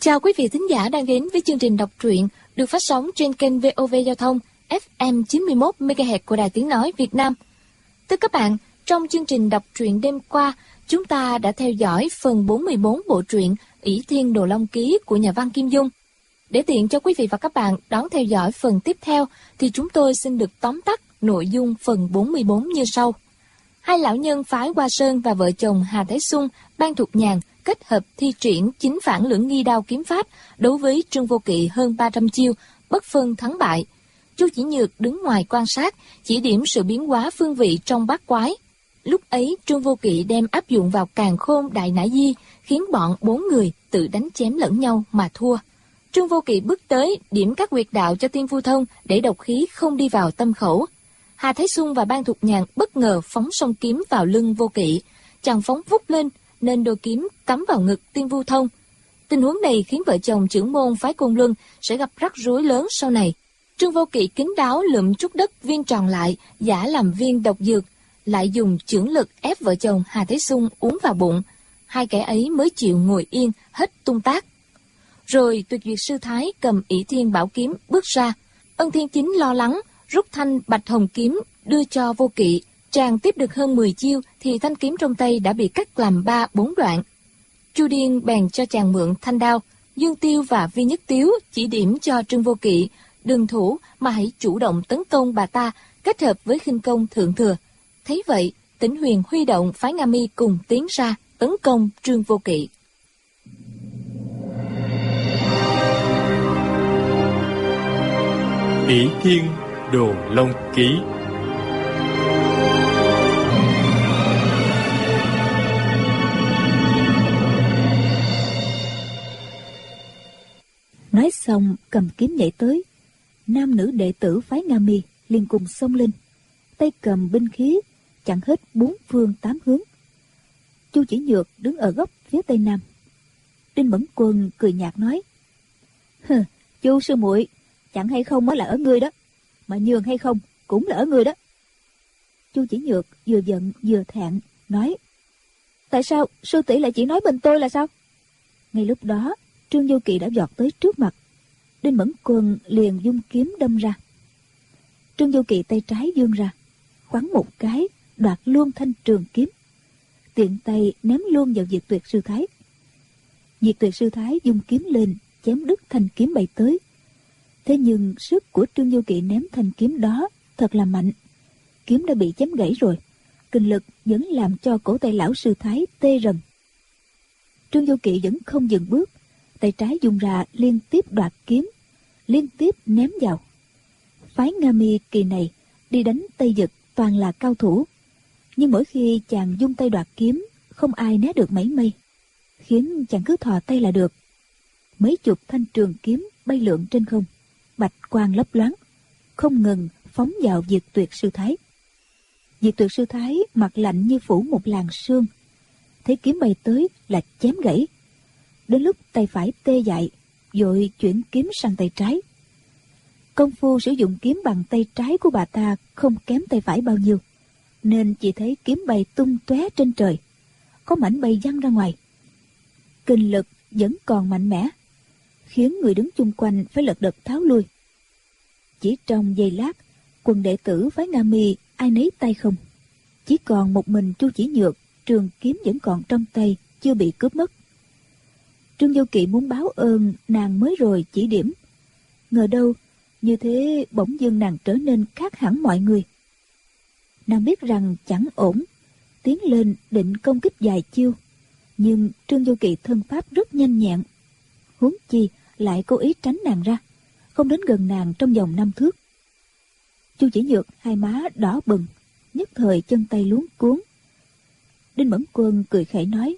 Chào quý vị thính giả đang đến với chương trình đọc truyện được phát sóng trên kênh VOV Giao thông FM 91 MHz của Đài Tiếng nói Việt Nam. Thưa các bạn, trong chương trình đọc truyện đêm qua, chúng ta đã theo dõi phần 44 bộ truyện Ỷ Thiên Đồ Long Ký của nhà văn Kim Dung. Để tiện cho quý vị và các bạn đón theo dõi phần tiếp theo thì chúng tôi xin được tóm tắt nội dung phần 44 như sau. Hai lão nhân phái Hoa Sơn và vợ chồng Hà Thái Xuân, Ban Thục Nhàn kết hợp thi triển chính phản lưỡng nghi đao kiếm pháp đối với Trương Vô Kỵ hơn 300 chiêu, bất phân thắng bại. Chu Chỉ Nhược đứng ngoài quan sát, chỉ điểm sự biến hóa phương vị trong bát quái. Lúc ấy Trương Vô Kỵ đem áp dụng vào Càn Khôn Đại Nã Di, khiến bọn 4 người tự đánh chém lẫn nhau mà thua. Trương Vô Kỵ bước tới điểm các huyệt đạo cho Tiên Phu Thông để độc khí không đi vào tâm khẩu. Hà Thái Xuân và Ban Thục Nhàn bất ngờ phóng song kiếm vào lưng Vô Kỵ, chàng phóng vút lên nên đôi kiếm cắm vào ngực Tiên Phu Thông. Tình huống này khiến vợ chồng trưởng môn phái Côn Luân sẽ gặp rắc rối lớn sau này. Trương Vô Kỵ kín đáo lượm chút đất viên tròn lại, giả làm viên độc dược, lại dùng chưởng lực ép vợ chồng Hà Thái Xuân uống vào bụng. Hai kẻ ấy mới chịu ngồi yên hết tung tác. Rồi Tuyệt Duyệt Sư Thái cầm Ỷ Thiên Bảo kiếm bước ra. Ân Thiên Chính lo lắng, rút thanh Bạch Hồng kiếm đưa cho Vô Kỵ. Chàng tiếp được hơn 10 chiêu thì thanh kiếm trong tay đã bị cắt làm 3-4 đoạn. Chu Điên bèn cho chàng mượn thanh đao. Dương Tiêu và Vi Nhất Tiếu chỉ điểm cho Trương Vô Kỵ đừng thủ mà hãy chủ động tấn công bà ta, kết hợp với khinh công thượng thừa. Thấy vậy, Tĩnh Huyền huy động phái Nga Mi cùng tiến ra tấn công Trương Vô Kỵ. Ỷ Thiên Đồ Long Ký. Nói xong cầm kiếm nhảy tới. Nam nữ đệ tử phái Nga Mi liền cùng xông lên, tay cầm binh khí chặn hết 4 phương 8 hướng. Chu Chỉ Nhược đứng ở góc phía tây nam. Đinh Mẫn Quân cười nhạt nói: Chu sư muội, chặn hay không mới là ở ngươi đó, mà nhường hay không cũng là ở ngươi đó. Chu Chỉ Nhược vừa giận vừa thẹn nói: Tại sao sư tỷ lại chỉ nói bên tôi là sao? Ngay lúc đó Trương Vô Kỵ đã vọt tới trước mặt. Đinh Mẫn Quân liền dung kiếm đâm ra. Trương Vô Kỵ tay trái vươn ra, khoắn một cái đoạt luôn thanh trường kiếm, tiện tay ném luôn vào Diệt Tuyệt Sư Thái. Diệt Tuyệt Sư Thái dung kiếm lên chém đứt thanh kiếm bay tới. Thế nhưng sức của Trương Vô Kỵ ném thanh kiếm đó thật là mạnh. Kiếm đã bị chém gãy rồi, kinh lực vẫn làm cho cổ tay lão sư Thái tê rần. Trương Vô Kỵ vẫn không dừng bước, tay trái dùng ra liên tiếp đoạt kiếm, liên tiếp ném vào. Phái Nga Mi kỳ này đi đánh Tây Dực toàn là cao thủ, nhưng mỗi khi chàng dung tay đoạt kiếm không ai né được mảy may, khiến chàng cứ thò tay là được. Mấy chục thanh trường kiếm bay lượn trên không, bạch quang lấp loáng, không ngừng phóng vào Diệt Tuyệt Sư Thái. Diệt Tuyệt Sư Thái mặt lạnh như phủ một làn sương, thấy kiếm bay tới là chém gãy. Đến lúc tay phải tê dại, vội chuyển kiếm sang tay trái. Công phu sử dụng kiếm bằng tay trái của bà ta không kém tay phải bao nhiêu, nên chỉ thấy kiếm bay tung tóe trên trời, có mảnh bay văng ra ngoài. Kinh lực vẫn còn mạnh mẽ, khiến người đứng chung quanh phải lật đật tháo lui. Chỉ trong giây lát, quần đệ tử phái Nga Mi ai nấy tay không, chỉ còn một mình Chu Chỉ Nhược, trường kiếm vẫn còn trong tay, chưa bị cướp mất. Trương Vô Kỵ muốn báo ơn nàng mới rồi chỉ điểm, ngờ đâu như thế bỗng dưng nàng trở nên khác hẳn mọi người. Nàng biết rằng chẳng ổn, tiến lên định công kích vài chiêu, nhưng Trương Vô Kỵ thân pháp rất nhanh nhẹn, huống chi lại cố ý tránh nàng ra, không đến gần nàng trong vòng 5 thước. Chu Chỉ Nhược hai má đỏ bừng, nhất thời chân tay luống cuống. Đinh Mẫn Quân cười khẩy nói: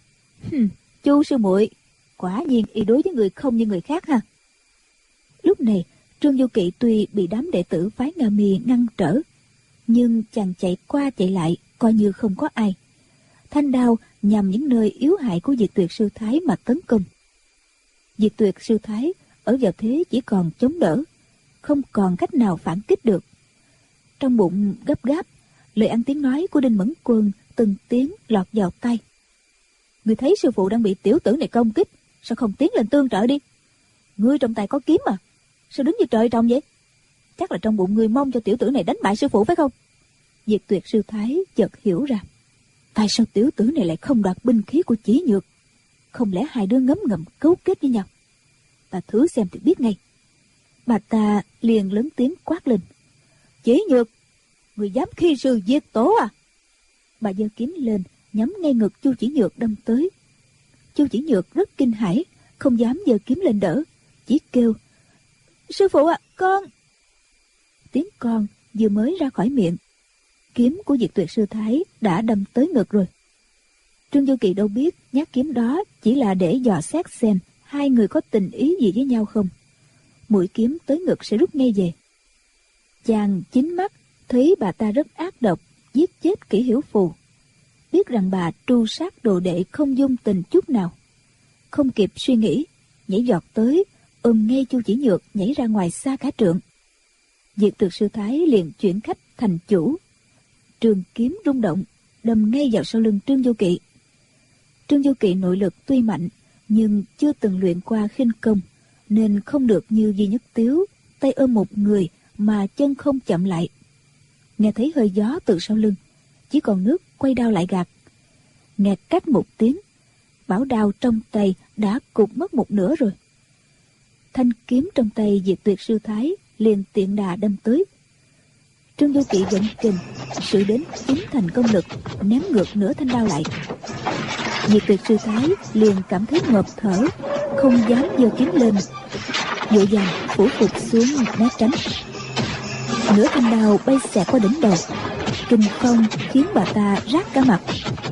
Chu sư muội, quả nhiên y đối với người không như người khác ha. Lúc này Trương Vô Kỵ tuy bị đám đệ tử phái Nga Mi ngăn trở, nhưng chàng chạy qua chạy lại coi như không có ai. Thanh đao nhằm những nơi yếu hại của Diệt Tuyệt Sư Thái mà tấn công. Diệt Tuyệt Sư Thái ở vào thế chỉ còn chống đỡ, không còn cách nào phản kích được. Trong bụng gấp gáp, lời ăn tiếng nói của Đinh Mẫn Quân từng tiếng lọt vào tai. Người thấy sư phụ đang bị tiểu tử này công kích, sao không tiến lên tương trợ đi? Ngươi trong tay có kiếm mà, sao đứng như trời trồng vậy? Chắc là trong bụng ngươi mong cho tiểu tử này đánh bại sư phụ phải không? Diệt Tuyệt sư thái chợt hiểu ra, tại sao tiểu tử này lại không đoạt binh khí của Chỉ Nhược? Không lẽ hai đứa ngấm ngầm cấu kết với nhau? Ta thử xem thì biết ngay. Bà ta liền lớn tiếng quát lên: Chỉ Nhược, người dám khi sư diệt tổ à? Bà giơ kiếm lên, nhắm ngay ngực Chu Chỉ Nhược đâm tới. Chu Chỉ Nhược rất kinh hãi, không dám giơ kiếm lên đỡ, chỉ kêu: Sư phụ à, con. Tiếng con vừa mới ra khỏi miệng, kiếm của Diệt Tuyệt sư thái đã đâm tới ngực rồi. Trương Du Kỳ đâu biết nhát kiếm đó chỉ là để dò xét xem hai người có tình ý gì với nhau không. Mũi kiếm tới ngực sẽ rút ngay về. Chàng chính mắt thấy bà ta rất ác độc, giết chết Kỷ Hiểu Phù, biết rằng bà tru sát đồ đệ không dung tình chút nào. Không kịp suy nghĩ, nhảy giọt tới, ôm ngay Chu Chỉ Nhược nhảy ra ngoài xa cả trượng. Diệt Tuyệt sư thái liền chuyển khách thành chủ, trường kiếm rung động, đâm ngay vào sau lưng Trương Du Kỵ. Trương Du Kỵ nội lực tuy mạnh, nhưng chưa từng luyện qua khinh công, nên không được như Duy Nhất Tiếu, tay ôm một người mà chân không chậm lại. Nghe thấy hơi gió từ sau lưng, chỉ còn nước quay đao lại gạt. Nghe cách một tiếng, bảo đao trong tay đã cụt mất một nửa rồi. Thanh kiếm trong tay Diệt Tuyệt sư thái liền tiện đà đâm tới. Trương Du Kỵ vận kình sử đến 9 thành công lực, ném ngược nửa thanh đao lại. Diệt Tuyệt sư thái liền cảm thấy ngộp thở, không dám giơ kiếm lên, vội vàng phủ phục xuống né tránh. Nửa thanh đao bay xẹt qua đỉnh đầu, kình phong khiến bà ta rát cả mặt.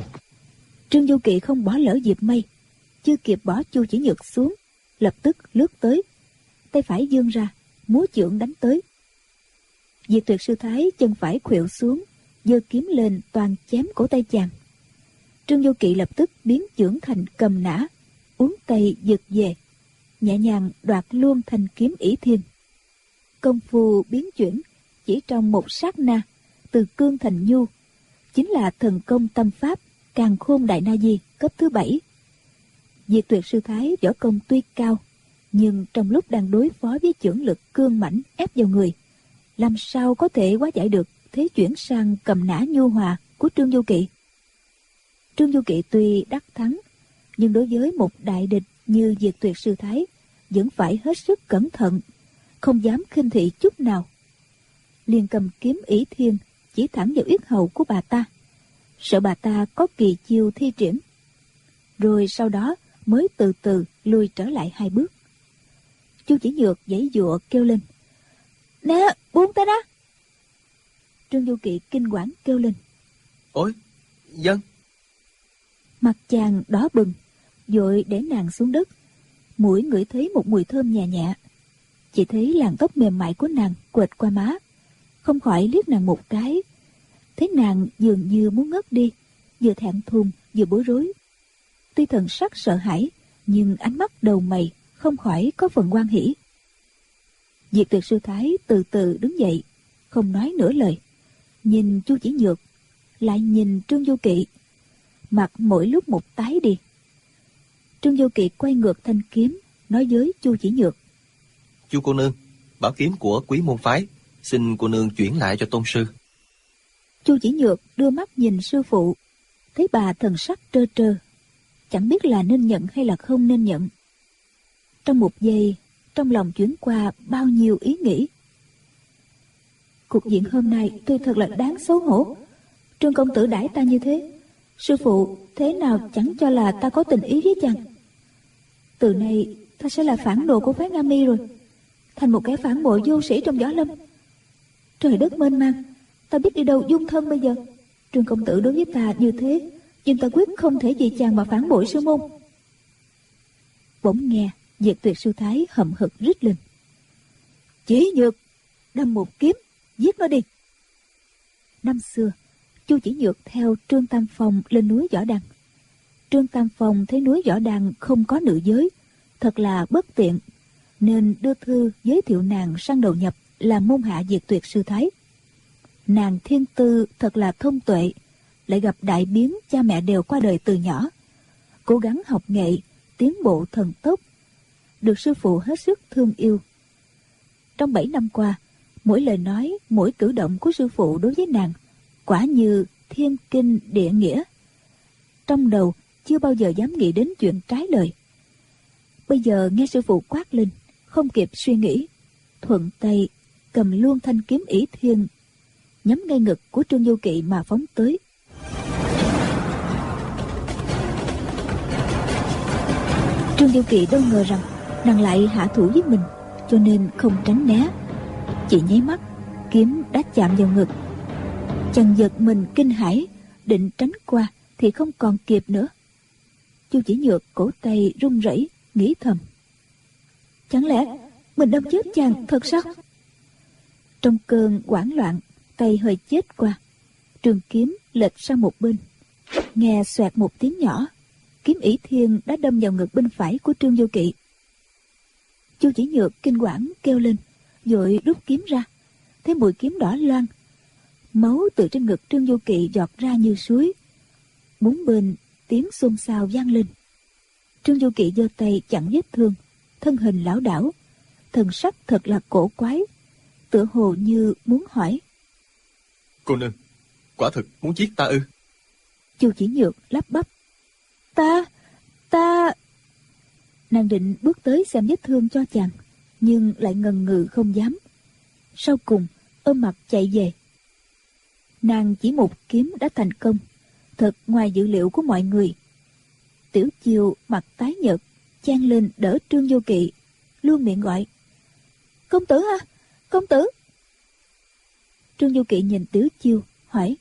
Trương Du Kỵ không bỏ lỡ dịp may, chưa kịp bỏ Chu Chỉ Nhược xuống, lập tức lướt tới, tay phải giương ra, múa chưởng đánh tới. Diệt Tuyệt sư thái chân phải khuỵu xuống, giơ kiếm lên toàn chém cổ tay chàng. Trương Du Kỵ lập tức biến chưởng thành cầm nã, uốn tay giật về, nhẹ nhàng đoạt luôn thanh kiếm ỷ thiên. Công phu biến chuyển chỉ trong một sát na, từ cương thành nhu, chính là thần công tâm pháp Càn Khôn Đại Na Di cấp thứ 7. Diệt Tuyệt sư thái võ công tuy cao, nhưng trong lúc đang đối phó với chưởng lực cương mãnh ép vào người, làm sao có thể hóa giải được thế chuyển sang cầm nã nhu hòa của Trương Du Kỵ. Trương Du Kỵ tuy đắc thắng, nhưng đối với một đại địch như Diệt Tuyệt sư thái vẫn phải hết sức cẩn thận, không dám khinh thị chút nào. Liền cầm kiếm ỷ thiên chỉ thẳng vào yết hầu của bà ta, sợ bà ta có kỳ chiêu thi triển, rồi sau đó mới từ từ lùi trở lại 2 bước. Chu Chỉ Nhược giãy giụa kêu lên: Nè, buông ta ra! Trương Du Kỵ kinh quản kêu lên: Ôi, dân! Mặt chàng đỏ bừng, vội để nàng xuống đất. Mũi ngửi thấy một mùi thơm nhẹ nhẹ, chỉ thấy làn tóc mềm mại của nàng quệt qua má, không khỏi liếc nàng một cái. Thấy nàng dường như muốn ngất đi, vừa thẹn thùng vừa bối rối. Tuy thần sắc sợ hãi, nhưng ánh mắt đầu mày không khỏi có phần hoan hỉ. Diệt Tuyệt sư thái từ từ đứng dậy, không nói nửa lời, nhìn Chu Chỉ Nhược, lại nhìn Trương Du Kỵ, mặt mỗi lúc một tái đi. Trương Du Kỵ quay ngược thanh kiếm, nói với Chu Chỉ Nhược: Chu cô nương, bảo kiếm của Quý môn phái, xin cô nương chuyển lại cho tôn sư. Chu Chỉ Nhược đưa mắt nhìn sư phụ, thấy bà thần sắc trơ trơ, chẳng biết là nên nhận hay là không nên nhận. Trong một giây, trong lòng chuyển qua bao nhiêu ý nghĩ. Cuộc diện hôm nay tôi thật là đáng xấu hổ. Trương công tử đãi ta như thế, sư phụ thế nào chẳng cho là ta có tình ý với chàng. Từ nay ta sẽ là phản đồ của phái Nga Mi rồi, thành một kẻ phản bội vô sĩ trong võ lâm. Trời đất mênh mang, ta biết đi đâu dung thân bây giờ. Trương công tử đối với ta như thế, nhưng ta quyết không thể vì chàng mà phản bội sư môn. Bỗng nghe Diệt Tuyệt sư thái hậm hực rít lên: Chỉ Nhược, đâm một kiếm, giết nó đi! Năm xưa, Chu Chỉ Nhược theo Trương Tam Phong lên núi Võ Đăng. Trương Tam Phong thấy núi Võ Đăng không có nữ giới, thật là bất tiện, nên đưa thư giới thiệu nàng sang đầu nhập làm môn hạ Diệt Tuyệt sư thái. Nàng thiên tư thật là thông tuệ, lại gặp đại biến cha mẹ đều qua đời từ nhỏ, cố gắng học nghệ, tiến bộ thần tốc, được sư phụ hết sức thương yêu. Trong 7 năm qua, mỗi lời nói, mỗi cử động của sư phụ đối với nàng quả như thiên kinh địa nghĩa. Trong đầu chưa bao giờ dám nghĩ đến chuyện trái lời. Bây giờ nghe sư phụ quát lên, không kịp suy nghĩ, thuận tay cầm luôn thanh kiếm ỷ thiên, nhắm ngay ngực của Trương Du Kỵ mà phóng tới. Trương Du Kỵ đâu ngờ rằng nàng lại hạ thủ với mình, cho nên không tránh né. Chỉ nháy mắt, kiếm đã chạm vào ngực. Chàng giật mình kinh hãi, định tránh qua thì không còn kịp nữa. Chu Chỉ Nhược cổ tay run rẩy, nghĩ thầm: chẳng lẽ mình đâm chết chàng thật sao? Trong cơn hoảng loạn, tay hơi chết qua, trường kiếm lệch sang một bên, nghe xoẹt một tiếng nhỏ, kiếm ỷ thiên đã đâm vào ngực bên phải của Trương Du Kỵ. Chu Chỉ Nhược kinh quản kêu lên, vội rút kiếm ra, thấy mũi kiếm đỏ loang, máu từ trên ngực Trương Du Kỵ giọt ra như suối. Bốn bên tiếng xôn xao vang lên. Trương Du Kỵ giơ tay chặn vết thương, thân hình lảo đảo, thần sắc thật là cổ quái, tựa hồ như muốn hỏi: Cô nương, quả thực muốn giết ta ư? Chu Chỉ Nhược lắp bắp: Ta Nàng định bước tới xem vết thương cho chàng, nhưng lại ngần ngừ không dám. Sau cùng ôm mặt chạy về. Nàng chỉ một kiếm đã thành công, thật ngoài dự liệu của mọi người. Tiểu Chiêu mặt tái nhợt, chen lên đỡ Trương Du Kỵ, luôn miệng gọi: công tử ha, công tử. Trương Du Kỵ nhìn Tiểu Chiêu hỏi: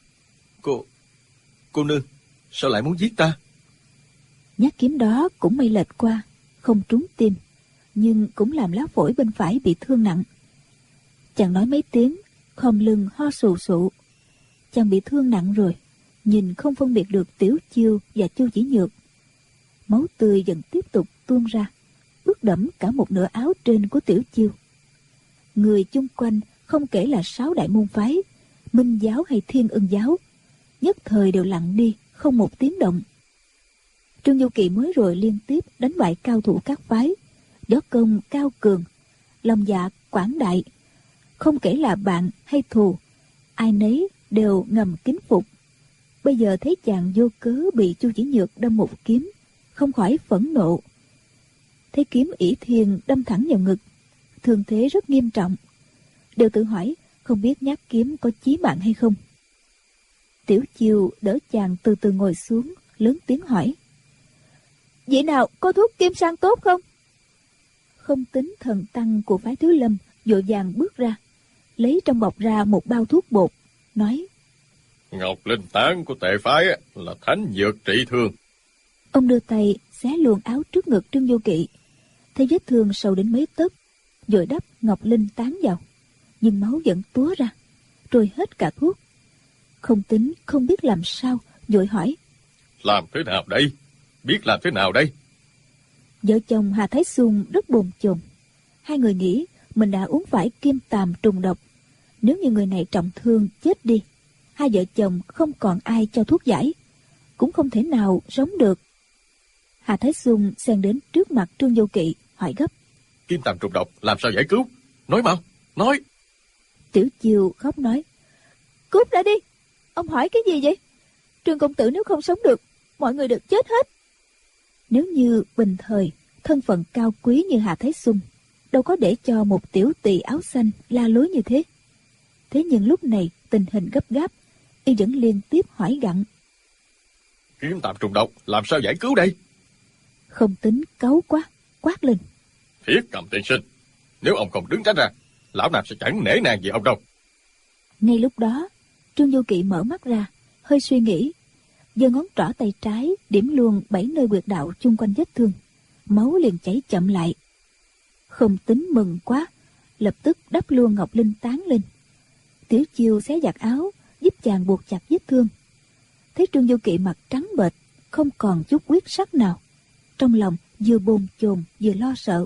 Cô nương, sao lại muốn giết ta? Nhát kiếm đó cũng may lệch qua, không trúng tim, nhưng cũng làm lá phổi bên phải bị thương nặng. Chàng nói mấy tiếng, khom lưng ho sù sụ. Chàng bị thương nặng rồi, nhìn không phân biệt được Tiểu Chiêu và Chu Chỉ Nhược. Máu tươi dần tiếp tục tuôn ra, ướt đẫm cả một nửa áo trên của Tiểu Chiêu. Người chung quanh, không kể là 6 đại môn phái, Minh giáo hay Thiên Ưng giáo, nhất thời đều lặng đi, không một tiếng động. Trương Du Kỵ mới rồi liên tiếp đánh bại cao thủ các phái, võ công cao cường, lòng dạ quảng đại, không kể là bạn hay thù, ai nấy đều ngầm kính phục. Bây giờ thấy chàng vô cớ bị Chu Chỉ Nhược đâm một kiếm, không khỏi phẫn nộ. Thấy kiếm ỷ thiên đâm thẳng vào ngực, thương thế rất nghiêm trọng, đều tự hỏi không biết nhát kiếm có chí mạng hay không. Tiểu Chiêu đỡ chàng từ từ ngồi xuống, lớn tiếng hỏi: vị nào có thuốc kim sang tốt không? Không tính thần tăng của phái Thiếu Lâm vội vàng bước ra, lấy trong bọc ra một bao thuốc bột, nói: Ngọc Linh Tán của tệ phái là thánh dược trị thương. Ông đưa tay xé luồn áo trước ngực Trương Du Kỵ, thấy vết thương sâu đến mấy tấc, vội đắp Ngọc Linh Tán vào, nhưng máu vẫn túa ra, rồi hết cả thuốc. Không tính không biết làm sao, vội hỏi: Làm thế nào đây? Biết làm thế nào đây? Vợ chồng Hà Thái Xuân rất bồn chồn. Hai người nghĩ mình đã uống phải kim tàm trùng độc. Nếu như người này trọng thương chết đi, hai vợ chồng không còn ai cho thuốc giải, cũng không thể nào sống được. Hà Thái Xuân xen đến trước mặt Trương Du Kỵ, hỏi gấp: Kim tàm trùng độc làm sao giải cứu? Nói mau, nói. Tiểu Chiêu khóc nói: Cút ra đi, ông hỏi cái gì vậy? Trương công tử nếu không sống được, mọi người được chết hết. Nếu như bình thời, thân phận cao quý như Hà Thái Xuân, đâu có để cho một tiểu tỳ áo xanh la lối như thế. Thế nhưng lúc này tình hình gấp gáp, y vẫn liên tiếp hỏi gặng: Kim tàm trùng độc làm sao giải cứu đây? Không tính cáu quá, quát lên: Thiết Cầm tiên sinh, nếu ông không đứng tránh ra, lão nạp sẽ chẳng nể nang gì ông đâu. Ngay lúc đó, Trương Du Kỵ mở mắt ra, hơi suy nghĩ, giơ ngón trỏ tay trái điểm luôn 7 nơi huyệt đạo chung quanh vết thương, máu liền chảy chậm lại. Không tính mừng quá, lập tức đắp luôn Ngọc Linh Tán lên. Tiểu Chiêu xé giặt áo, giúp chàng buộc chặt vết thương. Thấy Trương Du Kỵ mặt trắng bệch, không còn chút huyết sắc nào, trong lòng vừa bồn chồn vừa lo sợ.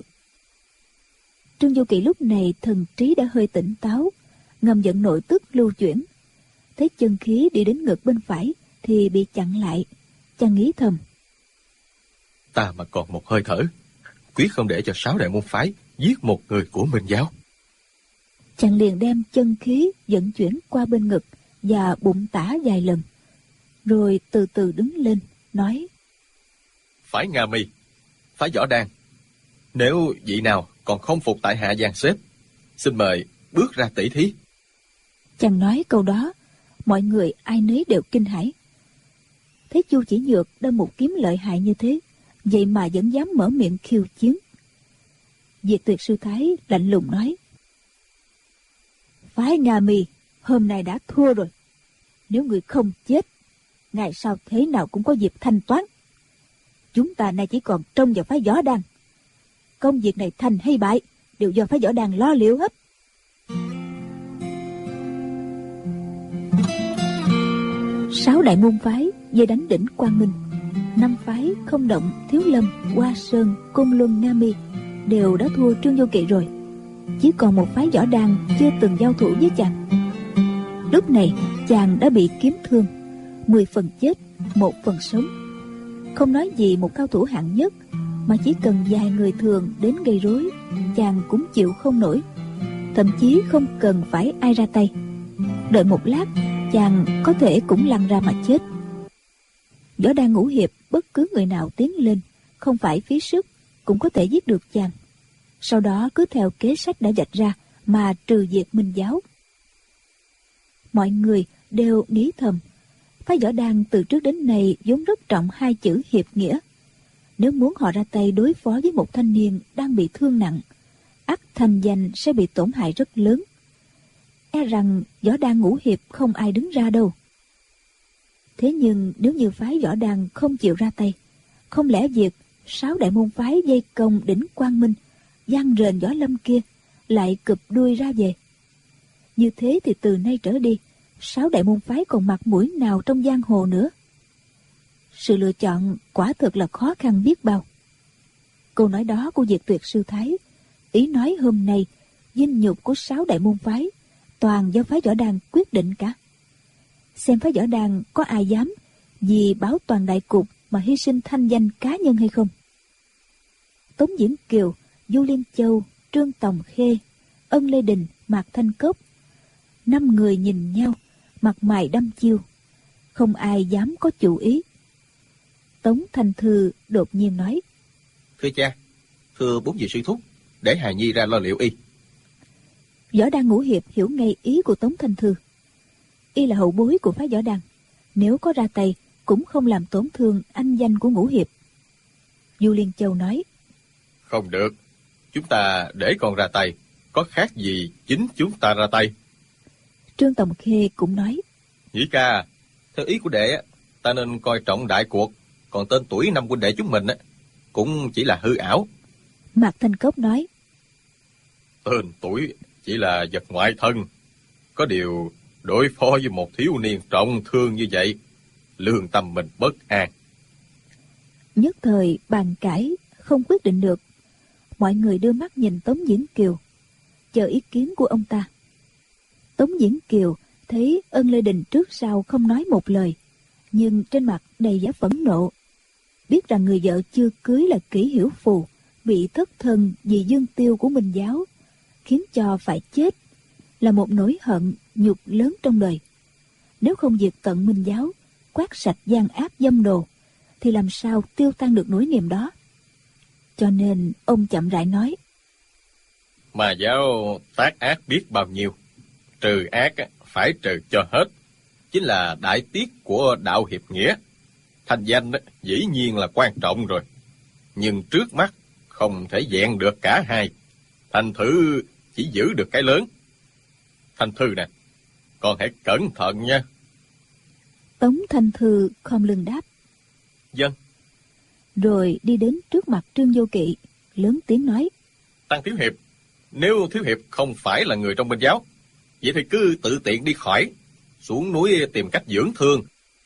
Trương Du Kỵ lúc này thần trí đã hơi tỉnh táo, ngầm giận nội tức lưu chuyển. Thấy chân khí đi đến ngực bên phải thì bị chặn lại. Chàng nghĩ thầm: Ta mà còn một hơi thở, quyết không để cho 6 đại môn phái giết một người của Minh giáo. Chàng liền đem chân khí dẫn chuyển qua bên ngực và bụng tả vài lần, rồi từ từ đứng lên, nói: Phái Nga Mi, phái Võ Đan, nếu vị nào còn không phục tại hạ dàn xếp, xin mời bước ra tỷ thí. Chàng nói câu đó, mọi người ai nấy đều kinh hãi. Thấy Chu Chỉ Nhược đâm một kiếm lợi hại như thế, vậy mà vẫn dám mở miệng khiêu chiến. Diệt Tuyệt sư thái lạnh lùng nói: phái Nga Mi hôm nay đã thua rồi. Nếu người không chết, ngày sau thế nào cũng có dịp thanh toán. Chúng ta nay chỉ còn trông vào phái Võ Đan. Công việc này thành hay bại đều do phái Võ Đan lo liệu hết. Sáu đại môn phái về đánh đỉnh Quang Minh. 5 phái Không Động, Thiếu Lâm, Hoa Sơn, Côn Luân, Nga Mi đều đã thua Trương Vô Kỵ rồi. Chỉ còn một phái Võ Đan chưa từng giao thủ với chàng. Lúc này chàng đã bị kiếm thương, 10 phần chết, 1 phần sống. Không nói gì một cao thủ hạng nhất, mà chỉ cần vài người thường đến gây rối, chàng cũng chịu không nổi. Thậm chí không cần phải ai ra tay, đợi một lát chàng có thể cũng lăn ra mà chết. Võ Đan ngũ hiệp bất cứ người nào tiến lên, không phải phí sức cũng có thể giết được chàng. Sau đó cứ theo kế sách đã vạch ra mà trừ diệt Minh giáo. Mọi người đều nghĩ thầm, phái Võ Đan từ trước đến nay vốn rất trọng 2 chữ hiệp nghĩa. Nếu muốn họ ra tay đối phó với một thanh niên đang bị thương nặng, ắt thanh danh sẽ bị tổn hại rất lớn. E rằng Võ Đan ngũ hiệp không ai đứng ra đâu. Thế nhưng nếu như phái Võ Đan không chịu ra tay, không lẽ việc 6 đại môn phái vây công đỉnh Quang Minh, giăng rền Võ Lâm kia lại cụp đuôi ra về? Như thế thì từ nay trở đi, 6 đại môn phái còn mặt mũi nào trong giang hồ nữa? Sự lựa chọn quả thực là khó khăn biết bao. Câu nói đó của Diệt Tuyệt sư thái, ý nói hôm nay vinh nhục của 6 đại môn phái toàn do phái Võ Đan quyết định cả. Xem phái Võ Đan có ai dám vì bảo toàn đại cục mà hy sinh thanh danh cá nhân hay không? Tống Diễn Kiều, Du Liên Châu, Trương Tòng Khê, Ân Lê Đình, Mạc Thanh Cốc, 5 người nhìn nhau, mặt mày đăm chiêu, không ai dám có chủ ý. Tống Thanh Thư đột nhiên nói: Thưa cha, thưa 4 vị sư thúc, để hài nhi ra lo liệu y. Võ Đan ngũ hiệp hiểu ngay ý của Tống Thanh Thư. Y là hậu bối của phái Võ Đan, nếu có ra tay cũng không làm tổn thương anh danh của ngũ hiệp. Du Liên Châu nói: Không được, chúng ta để con ra tay, có khác gì chính chúng ta ra tay. Trương Tòng Khê cũng nói: Nhĩ ca, theo ý của đệ, ta nên coi trọng đại cuộc, còn tên tuổi 5 huynh đệ chúng mình cũng chỉ là hư ảo. Mạc Thanh Cốc nói: Tên tuổi chỉ là vật ngoại thân, có điều đối phó với một thiếu niên trọng thương như vậy, lương tâm mình bất an. Nhất thời bàn cãi không quyết định được. Mọi người đưa mắt nhìn Tống Diễn Kiều, chờ ý kiến của ông ta. Tống Diễn Kiều thấy Ân Lê Đình trước sau không nói một lời, nhưng trên mặt đầy vẻ phẫn nộ. Biết rằng người vợ chưa cưới là Kỷ Hiểu Phù bị thất thân vì dương tiêu của Minh giáo, khiến cho phải chết, là một nỗi hận nhục lớn trong đời. Nếu không diệt tận Minh giáo, quét sạch gian ác dâm đồ, thì làm sao tiêu tan được nỗi niềm đó? Cho nên ông chậm rãi nói: Mà giáo tác ác biết bao nhiêu, trừ ác phải trừ cho hết, chính là đại tiết của đạo hiệp nghĩa. Thanh danh dĩ nhiên là quan trọng rồi, nhưng trước mắt không thể vẹn được cả hai. Thành thử chỉ giữ được cái lớn. Thanh Thư nè, con hãy cẩn thận nha. Tống Thanh Thư khom lưng đáp: Vâng. Rồi đi đến trước mặt Trương Vô Kỵ, lớn tiếng nói: Tăng thiếu hiệp, nếu thiếu hiệp không phải là người trong Minh giáo, vậy thì cứ tự tiện đi khỏi, xuống núi tìm cách dưỡng thương.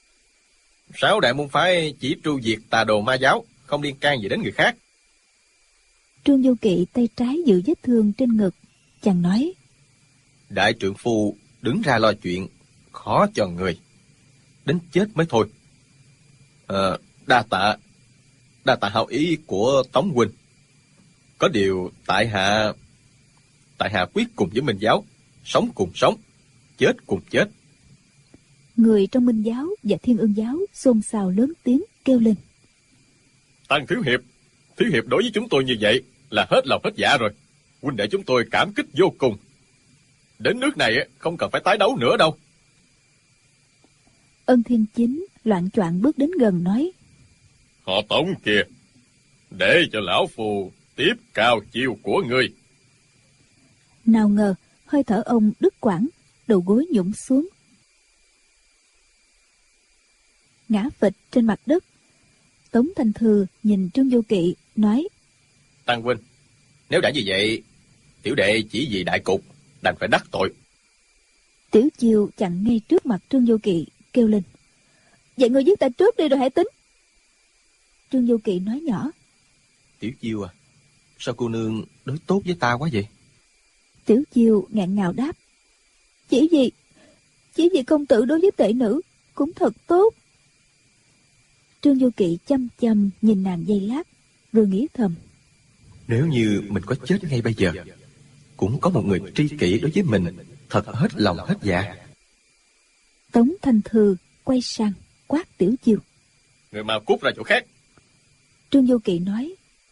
6 đại môn phái chỉ tru diệt tà đồ ma giáo, không liên can gì đến người khác. Trương Vô Kỵ tay trái giữ vết thương trên ngực, chàng nói: Đại trượng phu đứng ra lo chuyện, khó cho người. Đến chết mới thôi. Đa tạ. Đa tạ hảo ý của Tống huynh. Có điều tại hạ quyết cùng với Minh giáo, sống cùng sống, chết cùng chết. Người trong Minh giáo và Thiên Ương giáo xôn xao lớn tiếng kêu lên: Tăng thiếu hiệp đối với chúng tôi như vậy là hết lòng hết dạ rồi. Huynh đệ chúng tôi cảm kích vô cùng. Đến nước này không cần phải tái đấu nữa đâu. Ân Thiên Chính loạng choạng bước đến gần nói: Họ Tống kìa, để cho lão phù tiếp cao chiêu của ngươi. Nào ngờ hơi thở ông đứt quãng, đầu gối nhũn xuống, ngã phịch trên mặt đất. Tống Thanh Thư nhìn Trương Vô Kỵ nói: Tăng huynh, nếu đã như vậy, tiểu đệ chỉ vì đại cục đành phải đắc tội. Tiểu Chiêu chặn ngay trước mặt Trương Vô Kỵ kêu lên: Vậy ngươi giết ta trước đi rồi hãy tính. Trương Vô Kỵ nói nhỏ: Tiểu Chiêu à, sao cô nương đối tốt với ta quá vậy? Tiểu Chiêu ngạn ngào đáp: Chỉ vì công tử đối với tệ nữ cũng thật tốt. Trương Vô Kỵ chăm chăm nhìn nàng giây lát, rồi nghĩ thầm: Nếu như mình có chết ngay bây giờ, cũng có một người tri kỷ đối với mình, thật hết lòng hết dạ. Tống Thanh Thư quay sang quát Tiểu Chiêu: Người mau cút ra chỗ khác. Trương Vô Kỵ nói: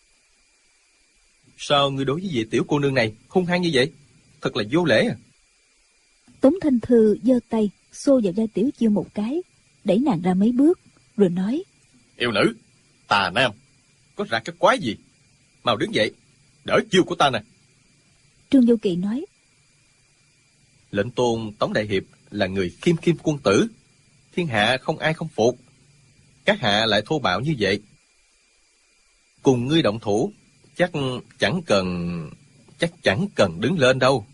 Sao ngươi đối với vị tiểu cô nương này hung hăng như vậy? Thật là vô lễ à. Tống Thanh Thư giơ tay xô vào vai Tiểu Chiêu một cái, đẩy nàng ra mấy bước, rồi nói: Yêu nữ, tà nam, có ra cái quái gì? Mau đứng dậy, đỡ chiêu của ta nè. Trương Vô Kỵ nói: Lệnh tôn Tống đại hiệp là người khiêm khiêm quân tử, thiên hạ không ai không phục. Các hạ lại thô bạo như vậy, cùng ngươi động thủ chắc chẳng cần đứng lên đâu.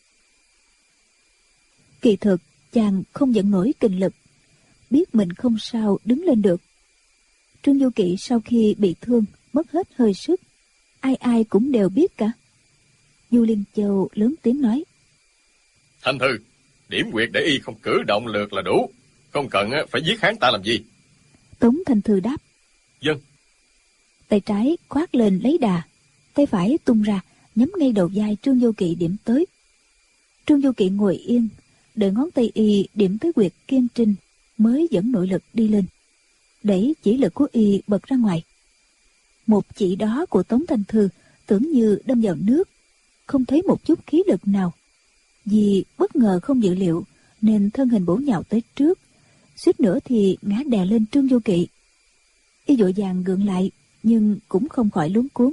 Kỳ thực chàng không dẫn nổi kinh lực, biết mình không sao đứng lên được. Trương Vô Kỵ sau khi bị thương mất hết hơi sức, ai cũng đều biết cả. Du Liên Châu lớn tiếng nói: Thanh Thư, điểm quyệt để y không cử động lược là đủ, không cần phải giết hắn ta làm gì. Tống Thanh Thư đáp: Vâng. Tay trái khoác lên lấy đà, tay phải tung ra nhắm ngay đầu vai Trương Vô Kỵ điểm tới. Trương Vô Kỵ ngồi yên, đợi ngón tay y điểm tới huyệt kiên trinh, mới dẫn nội lực đi lên, đẩy chỉ lực của y bật ra ngoài. Một chỉ đó của Tống Thanh Thư tưởng như đâm vào nước, không thấy một chút khí lực nào. Vì bất ngờ không dự liệu nên thân hình bổ nhào tới trước, suýt nữa thì ngã đè lên Trương Vô Kỵ. Y vội vàng gượng lại, nhưng cũng không khỏi luống cuống.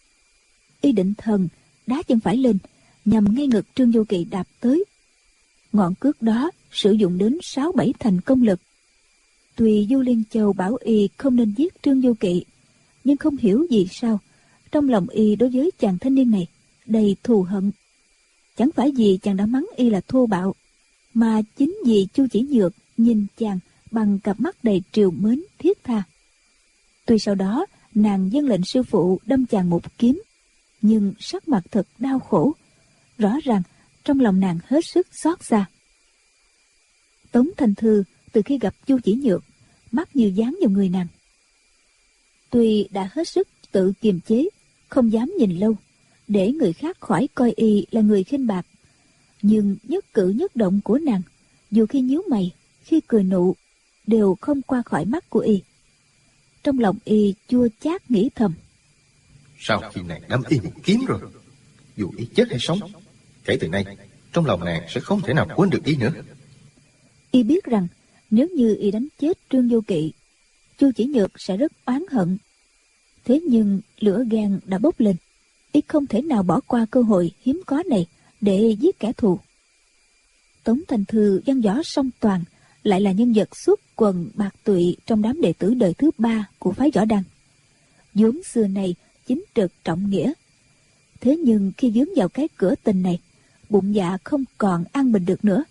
Y định thần đá chân phải lên, nhằm ngay ngực Trương Vô Kỵ đạp tới. Ngọn cước đó sử dụng đến 6-7 thành công lực. Tuy Du Liên Châu bảo y không nên giết Trương Vô Kỵ, nhưng không hiểu vì sao trong lòng y đối với chàng thanh niên này đầy thù hận. Chẳng phải vì chàng đã mắng y là thô bạo, mà chính vì Chu Chỉ Nhược nhìn chàng bằng cặp mắt đầy trìu mến thiết tha. Tuy sau đó nàng vâng lệnh sư phụ đâm chàng một kiếm, nhưng sắc mặt thật đau khổ, rõ ràng trong lòng nàng hết sức xót xa. Tống Thanh Thư từ khi gặp Chu Chỉ Nhược, mắt như dán vào người nàng. Tuy đã hết sức tự kiềm chế, không dám nhìn lâu, để người khác khỏi coi y là người khinh bạc, nhưng nhất cử nhất động của nàng, dù khi nhíu mày, khi cười nụ, đều không qua khỏi mắt của y. Trong lòng y chua chát nghĩ thầm: Sau khi nàng đâm y một kiếm rồi, dù y chết hay sống, kể từ nay trong lòng nàng sẽ không thể nào quên được y nữa. Y biết rằng nếu như y đánh chết Trương Vô Kỵ, Chu Chỉ Nhược sẽ rất oán hận. Thế nhưng lửa gan đã bốc lên, y không thể nào bỏ qua cơ hội hiếm có này để giết kẻ thù. Tống Thanh Thư văn võ song toàn, lại là nhân vật xuất quần bạc tụy trong đám đệ tử đời thứ 3 của phái Võ Đăng. vốn xưa này chính trực trọng nghĩa. Thế nhưng khi vướng vào cái cửa tình này, bụng dạ không còn an bình được nữa.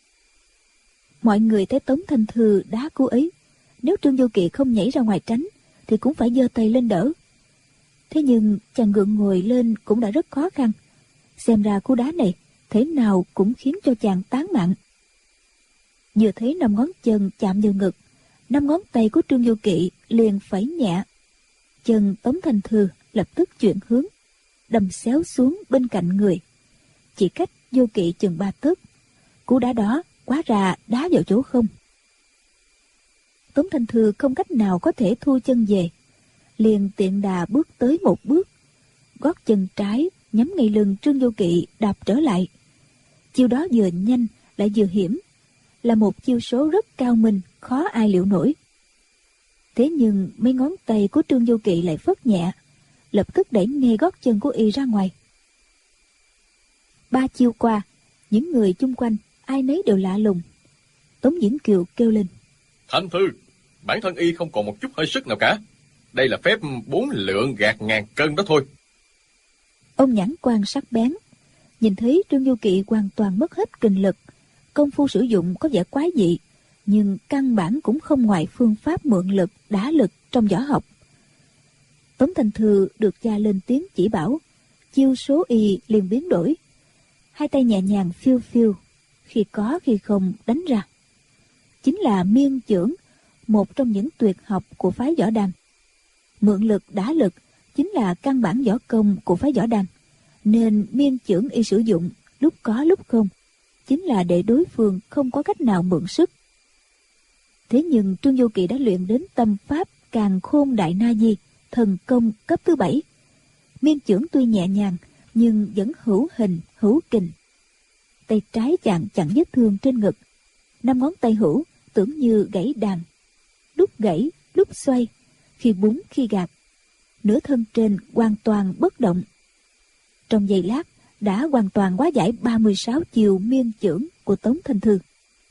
Mọi người thấy Tống Thanh Thư đá cô ấy, nếu Trương Vô Kỵ không nhảy ra ngoài tránh thì cũng phải giơ tay lên đỡ. Thế nhưng chàng gượng ngồi lên cũng đã rất khó khăn. Xem ra cú đá này thế nào cũng khiến cho chàng tán mạng. Vừa thấy 5 ngón chân chạm vào ngực, 5 ngón tay của Trương Vô Kỵ liền phẩy nhẹ. Chân Tống Thanh Thư lập tức chuyển hướng, đâm xéo xuống bên cạnh người, chỉ cách Vô Kỵ chừng 3 tấc. Cú đá đó quá ra đá vào chỗ không. Tống Thanh Thư không cách nào có thể thu chân về, liền tiện đà bước tới một bước, gót chân trái nhắm ngay lưng Trương Vô Kỵ đạp trở lại. Chiêu đó vừa nhanh lại vừa hiểm, là một chiêu số rất cao minh, khó ai liệu nổi. Thế nhưng mấy ngón tay của Trương Vô Kỵ lại phất nhẹ, lập tức đẩy ngay gót chân của y ra ngoài. 3 chiêu qua, những người chung quanh ai nấy đều lạ lùng. Tống Diễn Kiều kêu lên: Thanh Thư, bản thân y không còn một chút hơi sức nào cả. Đây là phép 4 lượng gạt ngàn cân đó thôi. Ông nhãn quan sắc bén, nhìn thấy Trương Vô Kỵ hoàn toàn mất hết kình lực, công phu sử dụng có vẻ quái dị, nhưng căn bản cũng không ngoài phương pháp mượn lực, đả lực trong võ học. Tống Thanh Thư được cha lên tiếng chỉ bảo, chiêu số y liền biến đổi, hai tay nhẹ nhàng phiêu phiêu, khi có khi không đánh ra. Chính là miên chưởng, một trong những tuyệt học của phái võ đàn. Mượn lực đả lực chính là căn bản võ công của phái võ đàn, nên miên chưởng y sử dụng lúc có lúc không, chính là để đối phương không có cách nào mượn sức. Thế nhưng Trương Vô Kỵ đã luyện đến tâm pháp Càn Khôn Đại Na Di, thần công cấp thứ 7. Miên chưởng tuy nhẹ nhàng nhưng vẫn hữu hình hữu kình. Tay trái chàng chặn vết thương trên ngực, 5 ngón tay hữu tưởng như gãy đàn, lúc gãy lúc xoay, khi búng khi gạt, nửa thân trên hoàn toàn bất động. Trong giây lát đã hoàn toàn hóa giải 36 chiều miên chưởng của Tống Thanh Thư.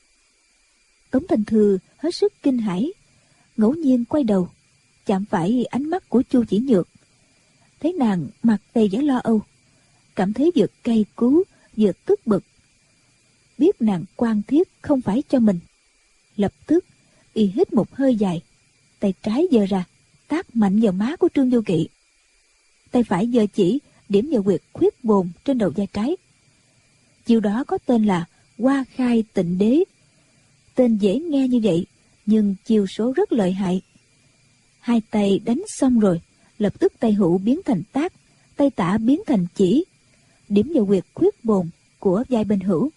Tống Thanh Thư hết sức kinh hãi, ngẫu nhiên quay đầu, chạm phải ánh mắt của Chu Chỉ Nhược. Thấy nàng mặt đầy vẻ lo âu, cảm thấy vừa cay cú vừa tức bực. Biết nàng quan thiết không phải cho mình, lập tức y hít một hơi dài, tay trái giơ ra tát mạnh vào má của Trương Vô Kỵ. Tay phải giơ chỉ điểm vào huyệt khuyết bồn trên đầu vai trái. Chiêu đó có tên là Hoa Khai Tịnh Đế. Tên dễ nghe như vậy, nhưng chiêu số rất lợi hại. Hai tay đánh xong rồi, lập tức tay hữu biến thành tát, tay tả biến thành chỉ, điểm vào huyệt khuyết bồn của vai bên hữu.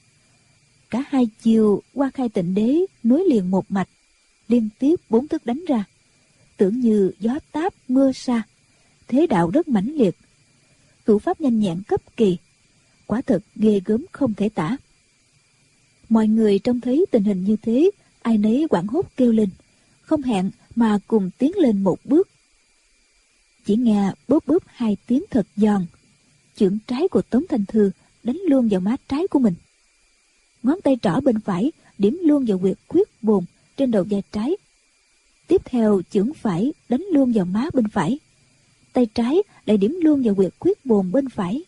Cả hai chiêu Hoa Khai Tịnh Đế nối liền một mạch, liên tiếp 4 thức đánh ra, tưởng như gió táp mưa sa, thế đạo rất mãnh liệt, thủ pháp nhanh nhẹn cấp kỳ, quả thật ghê gớm không thể tả. Mọi người trông thấy tình hình như thế, ai nấy hoảng hốt kêu lên, không hẹn mà cùng tiến lên một bước. Chỉ nghe bóp bóp 2 tiếng thật giòn, chưởng trái của Tống Thanh Thư đánh luôn vào má trái của mình. Ngón tay trỏ bên phải điểm luôn vào huyệt khuyết bồn trên đầu vai trái. Tiếp theo chưởng phải đánh luôn vào má bên phải, tay trái lại điểm luôn vào huyệt khuyết bồn bên phải.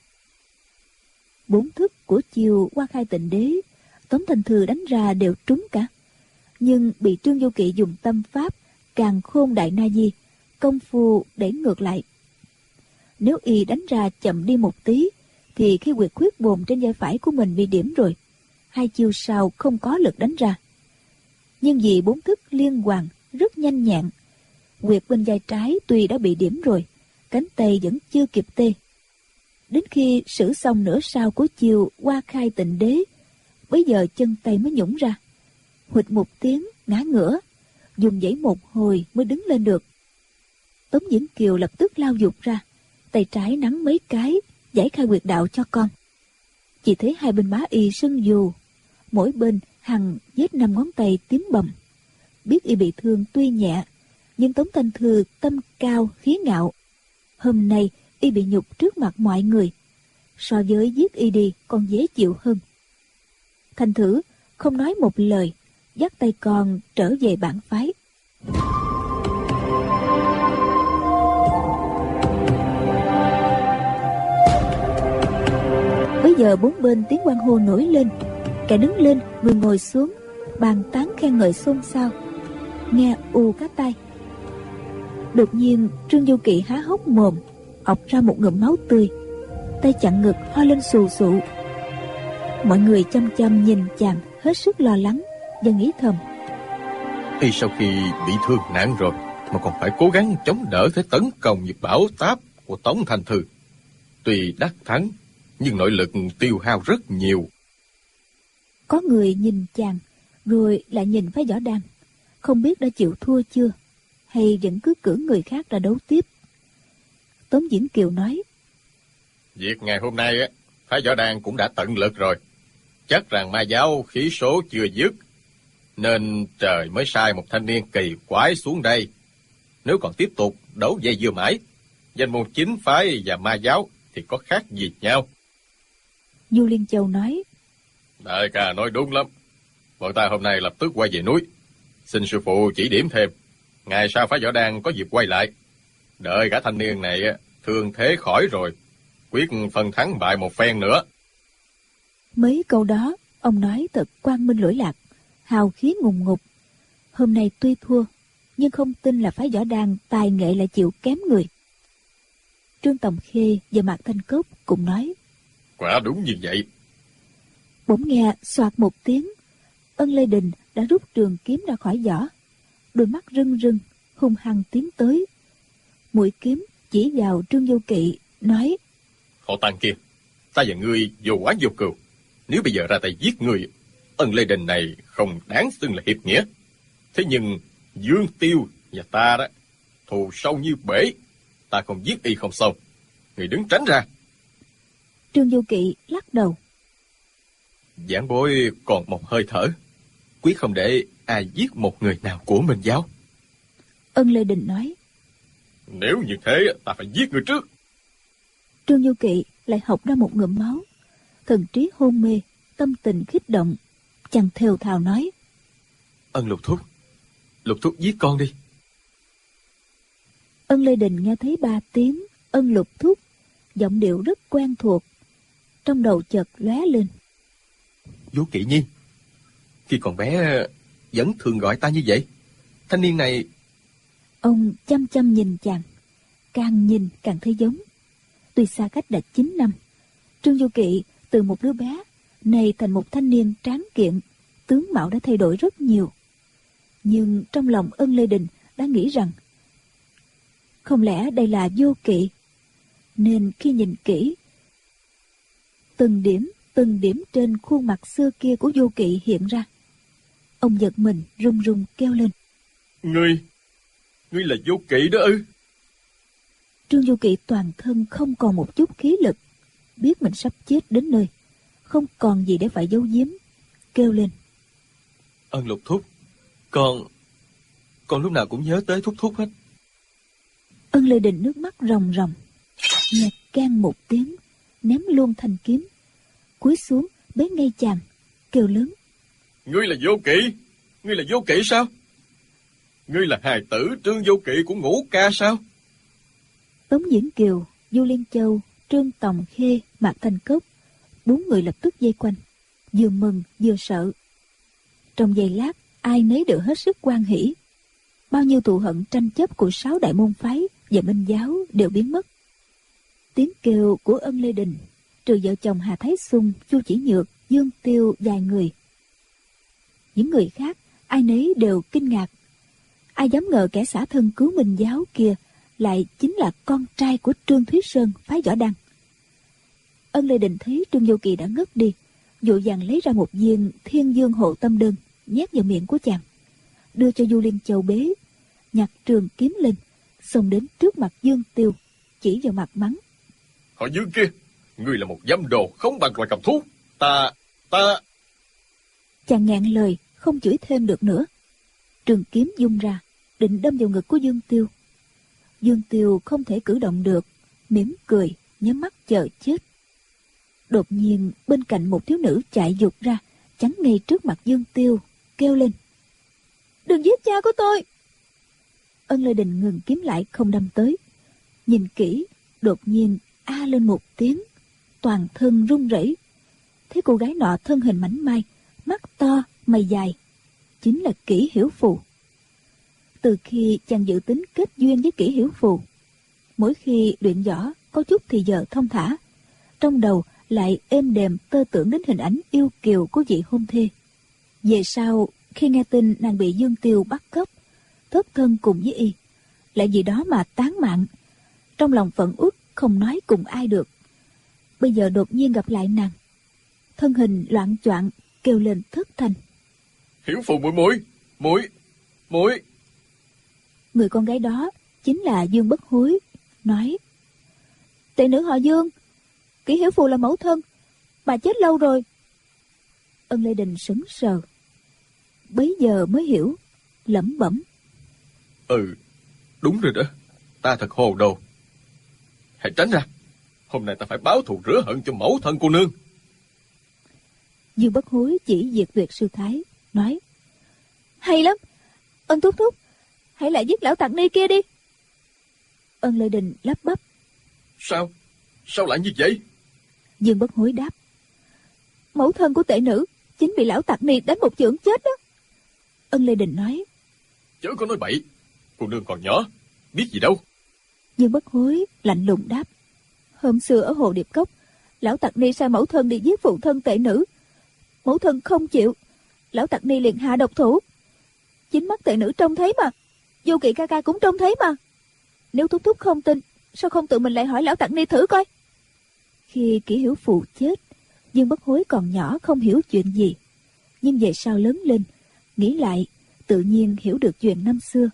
4 thức của chiêu Hoa Khai Tịnh Đế Tống Thanh Thư đánh ra đều trúng cả, nhưng bị Trương Vô Kỵ dùng tâm pháp Càn Khôn Đại Na Di, công phu đẩy ngược lại. Nếu y đánh ra chậm đi một tí, thì khi huyệt khuyết bồn trên vai phải của mình bị điểm rồi, 2 chiêu sau không có lực đánh ra. Nhưng vì 4 thức liên hoàn rất nhanh nhẹn, huyệt bên vai trái tuy đã bị điểm rồi, cánh tay vẫn chưa kịp tê. Đến khi sử xong nửa sau của chiêu Hoa Khai Tịnh Đế, bấy giờ chân tay mới nhũng ra, huỵch một tiếng ngã ngửa, dùng dãy một hồi mới đứng lên được. Tống Diễn Kiều lập tức lao giục ra, tay trái nắm mấy cái giải khai huyệt đạo cho con. Chỉ thấy hai bên má y sưng dù, mỗi bên hằn vết 5 ngón tay tím bầm. Biết y bị thương tuy nhẹ, nhưng Tống Thanh Thư tâm cao khí ngạo, hôm nay y bị nhục trước mặt mọi người, so với giết y đi còn dễ chịu hơn. Thành thử không nói một lời, dắt tay con trở về bản phái. Bây giờ 4 bên tiếng hoan hô nổi lên, kẻ đứng lên người ngồi xuống, bàn tán khen ngợi xôn xao, nghe ù cả tai. Đột nhiên Trương Vô Kỵ há hốc mồm, ọc ra một ngụm máu tươi, tay chặn ngực ho lên xù xụ. Mọi người chăm chăm nhìn chàng hết sức lo lắng và nghĩ thầm: Y sau khi bị thương nặng rồi, mà còn phải cố gắng chống đỡ thế tấn công như bão táp của Tống Thành Thư. Tuy đắc thắng, nhưng nội lực tiêu hao rất nhiều. Có người nhìn chàng, rồi lại nhìn phái Võ Đăng, không biết đã chịu thua chưa, hay vẫn cứ cử người khác ra đấu tiếp. Tống Diễn Kiều nói: Việc ngày hôm nay, phái Võ Đăng cũng đã tận lực rồi. Chắc rằng ma giáo khí số chưa dứt, nên trời mới sai một thanh niên kỳ quái xuống đây. Nếu còn tiếp tục đấu dây dưa mãi, danh môn chính phái và ma giáo thì có khác gì nhau. Du Liên Châu nói: Đại ca nói đúng lắm. Bọn ta hôm nay lập tức quay về núi. Xin sư phụ chỉ điểm thêm. Ngày sau phái Võ Đăng có dịp quay lại. Đợi gã thanh niên này thương thế khỏi rồi, quyết phân thắng bại một phen nữa. Mấy câu đó ông nói thật quang minh lỗi lạc, hào khí ngùng ngục. Hôm nay tuy thua, nhưng không tin là phái Võ Đăng tài nghệ lại chịu kém người. Trương Tòng Khê và Mạc Thanh Cốc cũng nói: Quả đúng như vậy. Bỗng nghe xoạt một tiếng, Ân Lê Đình đã rút trường kiếm ra khỏi vỏ, đôi mắt rưng rưng, hung hăng tiến tới. Mũi kiếm chỉ vào Trương Vô Kỵ, nói: Họ Tăng kia, ta và ngươi vô oán vô cừu. Nếu bây giờ ra tay giết ngươi, Ân Lê Đình này không đáng xưng là hiệp nghĩa. Thế nhưng Dương Tiêu và ta đó, thù sâu như bể. Ta không giết y không xong. Ngươi đứng tránh ra. Trương Vô Kỵ lắc đầu: Giảng bối còn một hơi thở, quyết không để ai giết một người nào của Minh giáo. Ân Lê Đình nói: Nếu như thế, ta phải giết người trước. Trương Vô Kỵ lại học ra một ngụm máu, thần trí hôn mê, tâm tình kích động, chàng thều thào nói: Ân Lục Thúc giết con đi. Ân Lê Đình nghe thấy 3 tiếng Ân Lục Thúc, giọng điệu rất quen thuộc, trong đầu chợt lóe lên: Vô Kỵ Nhi, khi còn bé vẫn thường gọi ta như vậy. Thanh niên này... Ông chăm chăm nhìn chàng, càng nhìn càng thấy giống. Tuy xa cách đã 9 năm, Trương Vô Kỵ từ một đứa bé này thành một thanh niên tráng kiện, tướng mạo đã thay đổi rất nhiều. Nhưng trong lòng Ân Lê Đình đã nghĩ rằng không lẽ đây là Vô Kỵ, nên khi nhìn kỹ, từng điểm trên khuôn mặt xưa kia của Vô Kỵ hiện ra. Ông giật mình run run kêu lên: Ngươi là Vô Kỵ đó ư? Trương Vô Kỵ toàn thân không còn một chút khí lực, biết mình sắp chết đến nơi, không còn gì để phải giấu giếm, kêu lên: Ân Lục Thúc, con lúc nào cũng nhớ tới Thúc hết. Ân Lê Đình nước mắt ròng ròng, nghe keng một tiếng, ném luôn thanh kiếm, cúi xuống bế ngay chàng, kêu lớn: Ngươi là Vô Kỵ? Ngươi là Vô Kỵ sao? Ngươi là hài tử Trương Vô Kỵ của Ngũ Ca sao? Tống Diễn Kiều, Du Liên Châu, Trương Tòng Khê, Mạc Thanh Cốc, 4 người lập tức vây quanh, vừa mừng vừa sợ. Trong giây lát, ai nấy đều hết sức hoan hỉ. Bao nhiêu thù hận tranh chấp của 6 đại môn phái và Minh giáo đều biến mất. Tiếng kêu của Ân Lê Đình, trừ vợ chồng Hà Thái Xung, Chu Chỉ Nhược, Dương Tiêu vài người. Những người khác, ai nấy đều kinh ngạc. Ai dám ngờ kẻ xả thân cứu Minh giáo kia lại chính là con trai của Trương Thúy Sơn, phái Võ Đăng. Ân Lê Đình thấy Trương Vô Kỵ đã ngất đi, vội vàng lấy ra một viên Thiên Dương Hộ Tâm Đơn, nhét vào miệng của chàng, đưa cho Du Liên Châu bế, nhặt trường kiếm lên, xông đến trước mặt Dương Tiêu, chỉ vào mặt mắng: Họ Dương kia, ngươi là một dâm đồ không bằng loài cầm thú. Ta... Chàng nghẹn lời, không chửi thêm được nữa. Trường kiếm vung ra, định đâm vào ngực của Dương Tiêu. Dương Tiêu không thể cử động được, mỉm cười, nhắm mắt chờ chết. Đột nhiên bên cạnh một thiếu nữ chạy vụt ra, chắn ngay trước mặt Dương Tiêu, kêu lên: Đừng giết cha của tôi! Ân Lê Đình ngừng kiếm lại, không đâm tới. Nhìn kỹ, đột nhiên a lên một tiếng, toàn thân run rẩy. Thấy cô gái nọ thân hình mảnh mai, mắt to, mày dài, chính là Kỷ Hiểu Phù. Từ khi chàng dự tính kết duyên với Kỷ Hiểu Phù, mỗi khi luyện võ có chút thì giờ thông thả, trong đầu lại êm đềm tơ tưởng đến hình ảnh yêu kiều của vị hôn thê. Về sau, khi nghe tin nàng bị Dương Tiêu bắt cóc, thất thân cùng với y, lại vì đó mà tán mạng. Trong lòng phẫn uất không nói cùng ai được. Bây giờ đột nhiên gặp lại nàng, thân hình loạng choạng kêu lên thất thanh. Hiểu Phù muội. Người con gái đó chính là Dương Bất Hối, nói: Tệ nữ họ Dương, Kỷ Hiểu Phù là mẫu thân, bà chết lâu rồi. Ân Lê Đình sững sờ, bấy giờ mới hiểu, lẩm bẩm: Đúng rồi đó, ta thật hồ đồ. Hãy tránh ra, hôm nay ta phải báo thù rửa hận cho mẫu thân cô nương. Dương Bất Hối chỉ Diệt Tuyệt sư thái, nói: Hay lắm, Ân thúc thúc, hãy lại giết lão tặc ni kia đi. Ân Lê Đình lắp bắp: Sao lại như vậy? Dương Bất Hối đáp: Mẫu thân của tệ nữ chính bị lão tặc ni đánh một chưởng chết đó. Ân Lê Đình nói: Chớ có nói bậy, cô nương còn nhỏ, biết gì đâu. Dương Bất Hối lạnh lùng đáp: Hôm xưa ở Hồ Điệp Cốc, lão tặc ni sai mẫu thân đi giết phụ thân tệ nữ. Mẫu thân không chịu, lão tặc ni liền hạ độc thủ. Chính mắt tệ nữ trông thấy mà, Vô Kỵ ca ca cũng trông thấy mà. Nếu thúc thúc không tin, sao không tự mình lại hỏi lão tặc ni thử coi. Khi Kỷ Hiểu Phù chết, Dương Bất Hối còn nhỏ không hiểu chuyện gì, nhưng về sau lớn lên, nghĩ lại, tự nhiên hiểu được chuyện năm xưa.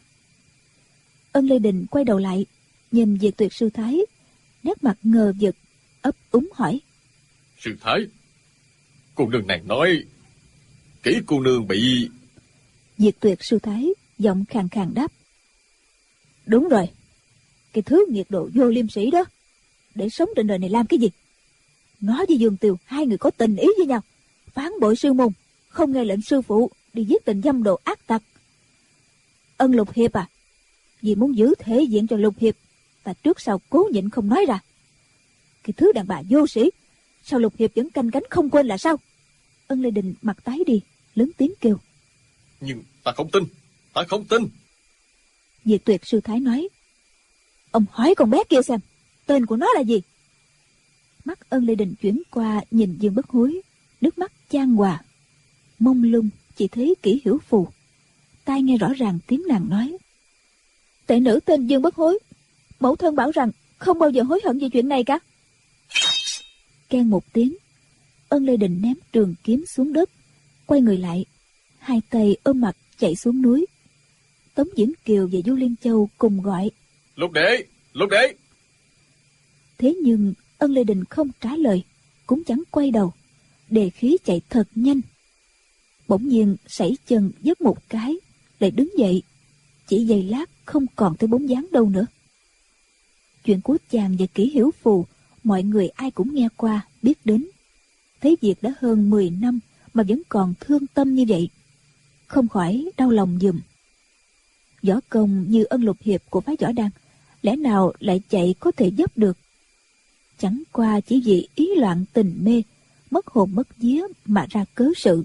Ân Lê Đình quay đầu lại, nhìn Diệt Tuyệt sư thái, nét mặt ngờ vực, ấp úng hỏi: Sư thái, cô nương này nói Kỷ cô nương bị... Diệt Tuyệt sư thái giọng khàn khàn đáp: Đúng rồi, cái thứ nghiệt độ vô liêm sĩ đó, để sống trên đời này làm cái gì? Nó với Dương Tiều hai người có tình ý với nhau, phản bội sư môn, không nghe lệnh sư phụ, đi giết tình dâm đồ ác tặc. Ân Lục Hiệp à, vì muốn giữ thể diện cho Lục Hiệp, ta trước sau cố nhịn không nói ra. Cái thứ đàn bà vô sĩ, sao Lục Hiệp vẫn canh cánh không quên là sao? Ân Lê Đình mặt tái đi, lớn tiếng kêu: Nhưng ta không tin. Diệt Tuyệt sư thái nói: Ông hỏi con bé kia xem, tên của nó là gì? Mắt Ân Lê Đình chuyển qua nhìn Dương Bất Hối, nước mắt chan hòa. Mông lung chỉ thấy Kỷ Hiểu Phù, tai nghe rõ ràng tiếng nàng nói: Tệ nữ tên Dương Bất Hối, mẫu thân bảo rằng không bao giờ hối hận về chuyện này cả. Keng một tiếng, Ân Lê Đình ném trường kiếm xuống đất, quay người lại, hai tay ôm mặt chạy xuống núi. Tống Diễn Kiều và Du Liên Châu cùng gọi: Lục đệ. Thế nhưng Ân Lê Đình không trả lời, cũng chẳng quay đầu, đề khí chạy thật nhanh. Bỗng nhiên sảy chân giật một cái, lại đứng dậy, chỉ giây lát không còn thấy bóng dáng đâu nữa. Chuyện của chàng và Kỷ Hiểu Phù, mọi người ai cũng nghe qua, biết đến. Thấy việc đã hơn 10 năm mà vẫn còn thương tâm như vậy, không khỏi đau lòng giùm. Võ công như Ân Lục Hiệp của phái Võ Đăng, lẽ nào lại chạy có thể giúp được? Chẳng qua chỉ vì ý loạn tình mê, mất hồn mất vía mà ra cớ sự.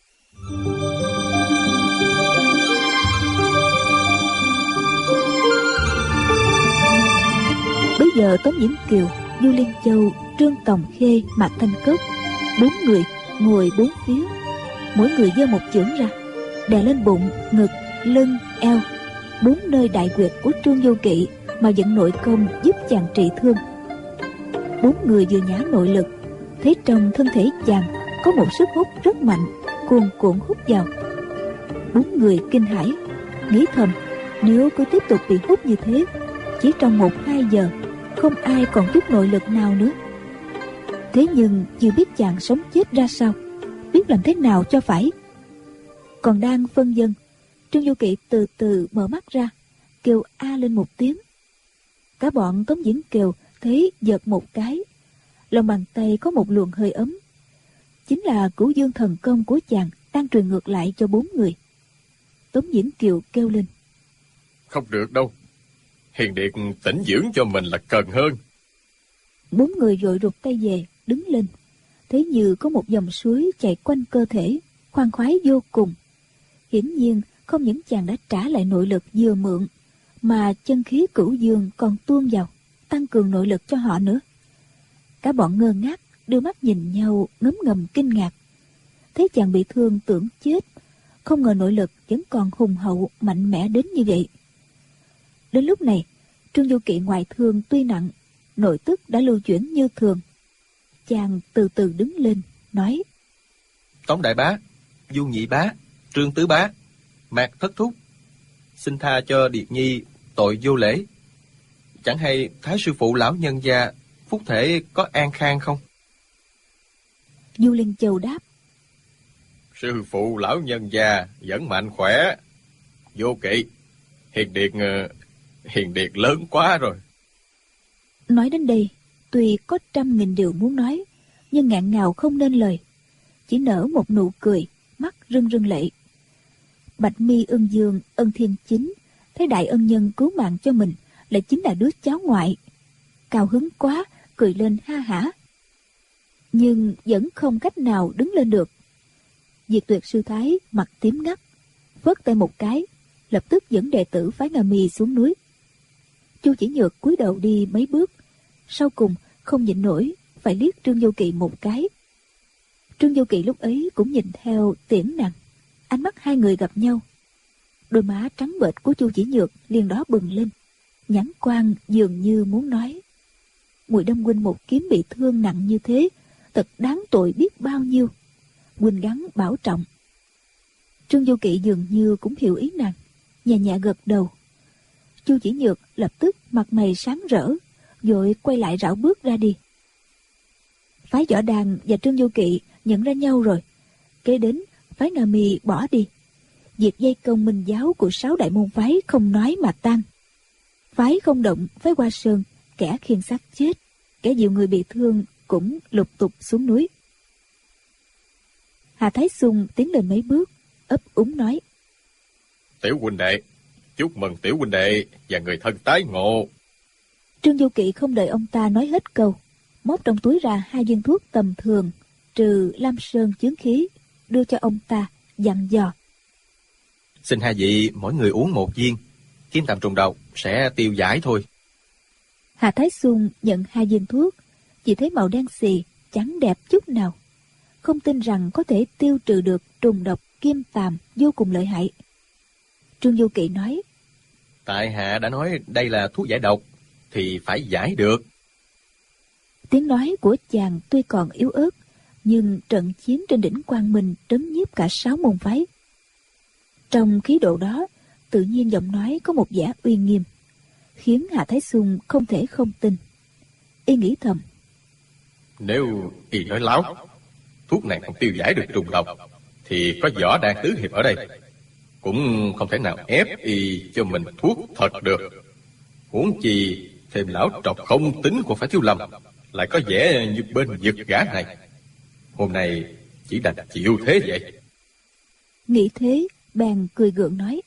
Bây giờ Tống Diễn Kiều, Du Liên Châu, Trương Tòng Khê, Mạc Thanh Cốc, 4 người ngồi 4 phía, mỗi người giơ một chưởng ra, đè lên bụng, ngực, lưng, eo, 4 nơi đại huyệt của Trương Vô Kỵ mà vận nội công giúp chàng trị thương. 4 người vừa nhả nội lực, thấy trong thân thể chàng có một sức hút rất mạnh, cuồn cuộn hút vào. 4 người kinh hãi, nghĩ thầm nếu cứ tiếp tục bị hút như thế, chỉ trong 1-2 giờ không ai còn chút nội lực nào nữa. Thế nhưng chưa biết chàng sống chết ra sao, biết làm thế nào cho phải. Còn đang phân vân, Trương Vô Kỵ từ từ mở mắt ra, kêu a lên một tiếng. Cả bọn Tống Diễn Kiều thấy giật một cái, lòng bàn tay có một luồng hơi ấm, chính là Cửu Dương thần công của chàng đang truyền ngược lại cho 4 người. Tống Diễn Kiều kêu lên: Không được đâu, Hiền Điệt tĩnh dưỡng cho mình là cần hơn. 4 người vội rụt tay về, đứng lên, thấy như có một dòng suối chạy quanh cơ thể, khoan khoái vô cùng. Hiển nhiên không những chàng đã trả lại nội lực vừa mượn, mà chân khí Cửu Dương còn tuôn vào, tăng cường nội lực cho họ nữa. Cả bọn ngơ ngác, đưa mắt nhìn nhau ngấm ngầm kinh ngạc. Thấy chàng bị thương tưởng chết, không ngờ nội lực vẫn còn hùng hậu mạnh mẽ đến như vậy. Đến lúc này, Trương Du Kỵ ngoại thương tuy nặng, nội tức đã lưu chuyển như thường. Chàng từ từ đứng lên, nói: Tống đại bá, Du nhị bá, Trương tứ bá, Mạc thất thúc, xin tha cho Điệt Nhi tội vô lễ. Chẳng hay Thái sư phụ lão nhân gia phúc thể có an khang không? Du Liên Châu đáp: Sư phụ lão nhân gia vẫn mạnh khỏe. Vô Kỵ, hiền điệt lớn quá rồi. Nói đến đây, tuy có 100.000 điều muốn nói, nhưng ngạn ngào không nên lời, chỉ nở một nụ cười, mắt rưng rưng lệ. Bạch Mi Ưng Dương Ân Thiên Chính thấy đại ân nhân cứu mạng cho mình lại chính là đứa cháu ngoại, cao hứng quá, cười lên ha hả, nhưng vẫn không cách nào đứng lên được. Diệt Tuyệt sư thái mặt tím ngắt, phớt tay một cái, lập tức dẫn đệ tử phái Nga Mi xuống núi. Chu Chỉ Nhược cúi đầu đi mấy bước, sau cùng không nhịn nổi phải liếc Trương Du Kỵ một cái. Trương Du Kỵ lúc ấy cũng nhìn theo tiễn nàng, ánh mắt hai người gặp nhau, đôi má trắng bệch của Chu Chỉ Nhược liền đó bừng lên, nhãn quang dường như muốn nói: Muội đâm huynh một kiếm bị thương nặng như thế, thật đáng tội biết bao nhiêu, huynh gắng bảo trọng. Trương Du Kỵ dường như cũng hiểu ý nàng, nhẹ nhẹ gật đầu. Chu Chỉ Nhược lập tức mặt mày sáng rỡ, vội quay lại rảo bước ra đi. Phái Võ Đàn và Trương Du Kỵ nhận ra nhau rồi, kế đến phái Nga Mi bỏ đi. Việc dây công minh giáo của 6 đại môn phái không nói mà tan. Phái Không Động, phái Hoa Sơn, kẻ khiêng xác chết, kẻ dìu người bị thương cũng lục tục xuống núi. Hà Thái Xung tiến lên mấy bước, ấp úng nói: Tiểu huynh đệ, chúc mừng tiểu huynh đệ và người thân tái ngộ. Trương Du Kỵ không đợi ông ta nói hết câu, móc trong túi ra 2 viên thuốc tầm thường, trừ Lam Sơn chướng khí, đưa cho ông ta, dặn dò: Xin hai vị mỗi người uống 1 viên, kim tầm trùng độc sẽ tiêu giải thôi. Hà Thái Xung nhận 2 viên thuốc, chỉ thấy màu đen xì, chẳng đẹp chút nào, không tin rằng có thể tiêu trừ được trùng độc kim tàm vô cùng lợi hại. Trương Du Kỵ nói: Tại hạ đã nói đây là thuốc giải độc, thì phải giải được. Tiếng nói của chàng tuy còn yếu ớt, nhưng trận chiến trên đỉnh Quang Minh trấn nhiếp cả 6 môn phái. Trong khí độ đó, tự nhiên giọng nói có một vẻ uy nghiêm, khiến Hà Thái Xung không thể không tin. Y nghĩ thầm: Nếu y nói láo, thuốc này không tiêu giải được trùng độc, thì có Võ Đàn tứ hiệp ở đây, cũng không thể nào ép y cho mình thuốc thật được. Huống chi thêm lão trọc không tính của phái Thiếu Lâm lại có vẻ như bên vực gã này. Hôm nay chỉ đành chịu thế vậy. Nghĩ thế, bèn cười gượng nói: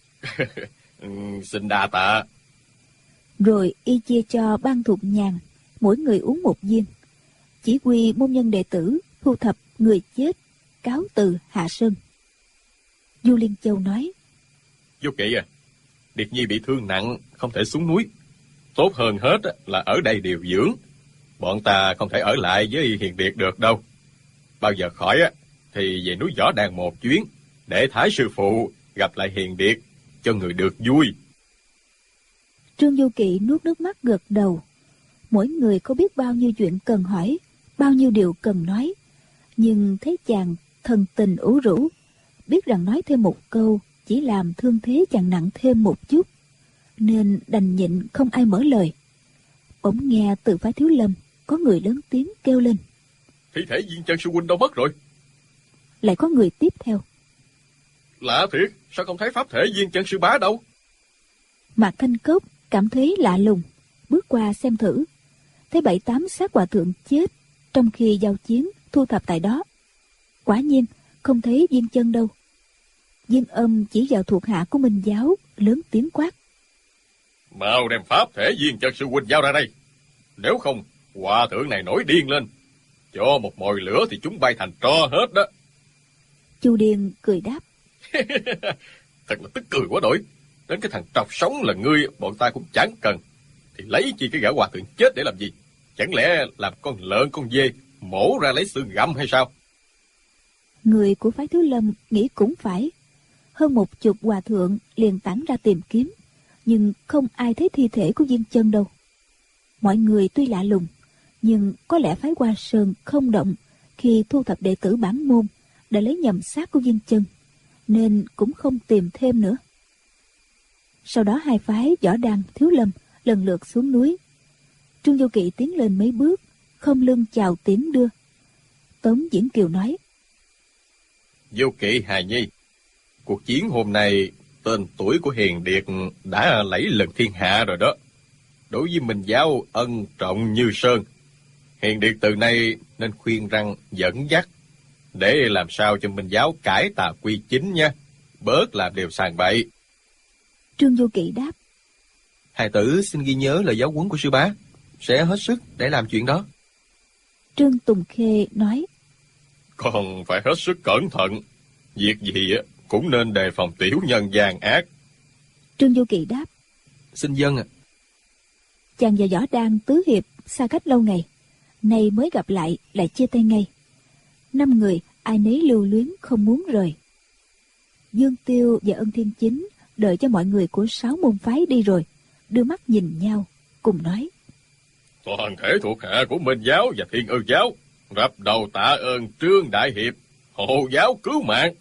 Xin đa tạ. Rồi y chia cho ban thuộc nhàn, mỗi người uống 1 viên, chỉ huy môn nhân đệ tử thu thập người chết, cáo từ hạ sơn. Du Liên Châu nói: Vô Kỵ à, Điệt Nhi bị thương nặng, không thể xuống núi. Tốt hơn hết là ở đây điều dưỡng. Bọn ta không thể ở lại với Hiền Điệt được đâu. Bao giờ khỏi thì về núi Võ Đàn một chuyến, để Thái sư phụ gặp lại Hiền Điệt, cho người được vui. Trương Du Kỵ nuốt nước mắt gật đầu. Mỗi người có biết bao nhiêu chuyện cần hỏi, bao nhiêu điều cần nói, nhưng thấy chàng thần tình ủ rũ, biết rằng nói thêm một câu chỉ làm thương thế chàng nặng thêm một chút, nên đành nhịn không ai mở lời. Bỗng nghe từ phái Thiếu Lâm có người lớn tiếng kêu lên: Thi thể Viên Chân sư huynh đâu mất rồi? Lại có người tiếp theo: Lạ thiệt, sao không thấy pháp thể Viên Chân sư bá đâu? Mạc Thanh Cốc cảm thấy lạ lùng, bước qua xem thử, thấy 7-8 xác hòa thượng chết trong khi giao chiến thu thập tại đó. Quả nhiên không thấy Viên Chân đâu. Viên Âm chỉ vào thuộc hạ của Minh giáo, lớn tiếng quát: Mau đem pháp thể Viên Chân sư huynh giao ra đây, nếu không hòa thượng này nổi điên lên, cho một mồi lửa thì chúng bay thành tro hết đó. Chu Điền cười đáp: Thật là tức cười quá đổi. Đến cái thằng trọc sống là ngươi bọn ta cũng chẳng cần, thì lấy chi cái gã hòa thượng chết để làm gì? Chẳng lẽ làm con lợn con dê mổ ra lấy xương gặm hay sao? Người của phái Thiếu Lâm nghĩ cũng phải. Hơn 10 hòa thượng liền tản ra tìm kiếm, nhưng không ai thấy thi thể của Viên Chân đâu. Mọi người tuy lạ lùng, nhưng có lẽ phái Hoa Sơn không động khi thu thập đệ tử bản môn đã lấy nhầm xác của Viên Chân, nên cũng không tìm thêm nữa. Sau đó hai phái Võ Đăng, Thiếu Lâm lần lượt xuống núi. Trương Vô Kỵ tiến lên mấy bước, không lưng chào tiễn đưa. Tống Diễn Kiều nói: Vô Kỵ hài nhi, cuộc chiến hôm nay tên tuổi của Hiền Điệt đã lẫy lừng thiên hạ rồi đó. Đối với Minh giáo ân trọng như sơn. Hiền Điệt từ nay nên khuyên răn dẫn dắt, để làm sao cho Minh giáo cải tà quy chính nha, bớt làm điều sàng bậy. Trương Vô Kỵ đáp: Hài tử xin ghi nhớ lời giáo huấn của sư bá, sẽ hết sức để làm chuyện đó. Trương Tùng Khê nói: Còn phải hết sức cẩn thận, việc gì cũng nên đề phòng tiểu nhân gian ác. Trương Vô Kỵ đáp: Xin dân ạ. Chàng và Võ Đăng tứ hiệp xa cách lâu ngày, nay mới gặp lại chia tay ngay. 5 người ai nấy lưu luyến không muốn rời. Dương Tiêu và Ân Thiên Chính đợi cho mọi người của 6 môn phái đi rồi, đưa mắt nhìn nhau, cùng nói: Toàn thể thuộc hạ của Minh giáo và Thiên Ư giáo rập đầu tạ ơn Trương đại hiệp hộ giáo cứu mạng.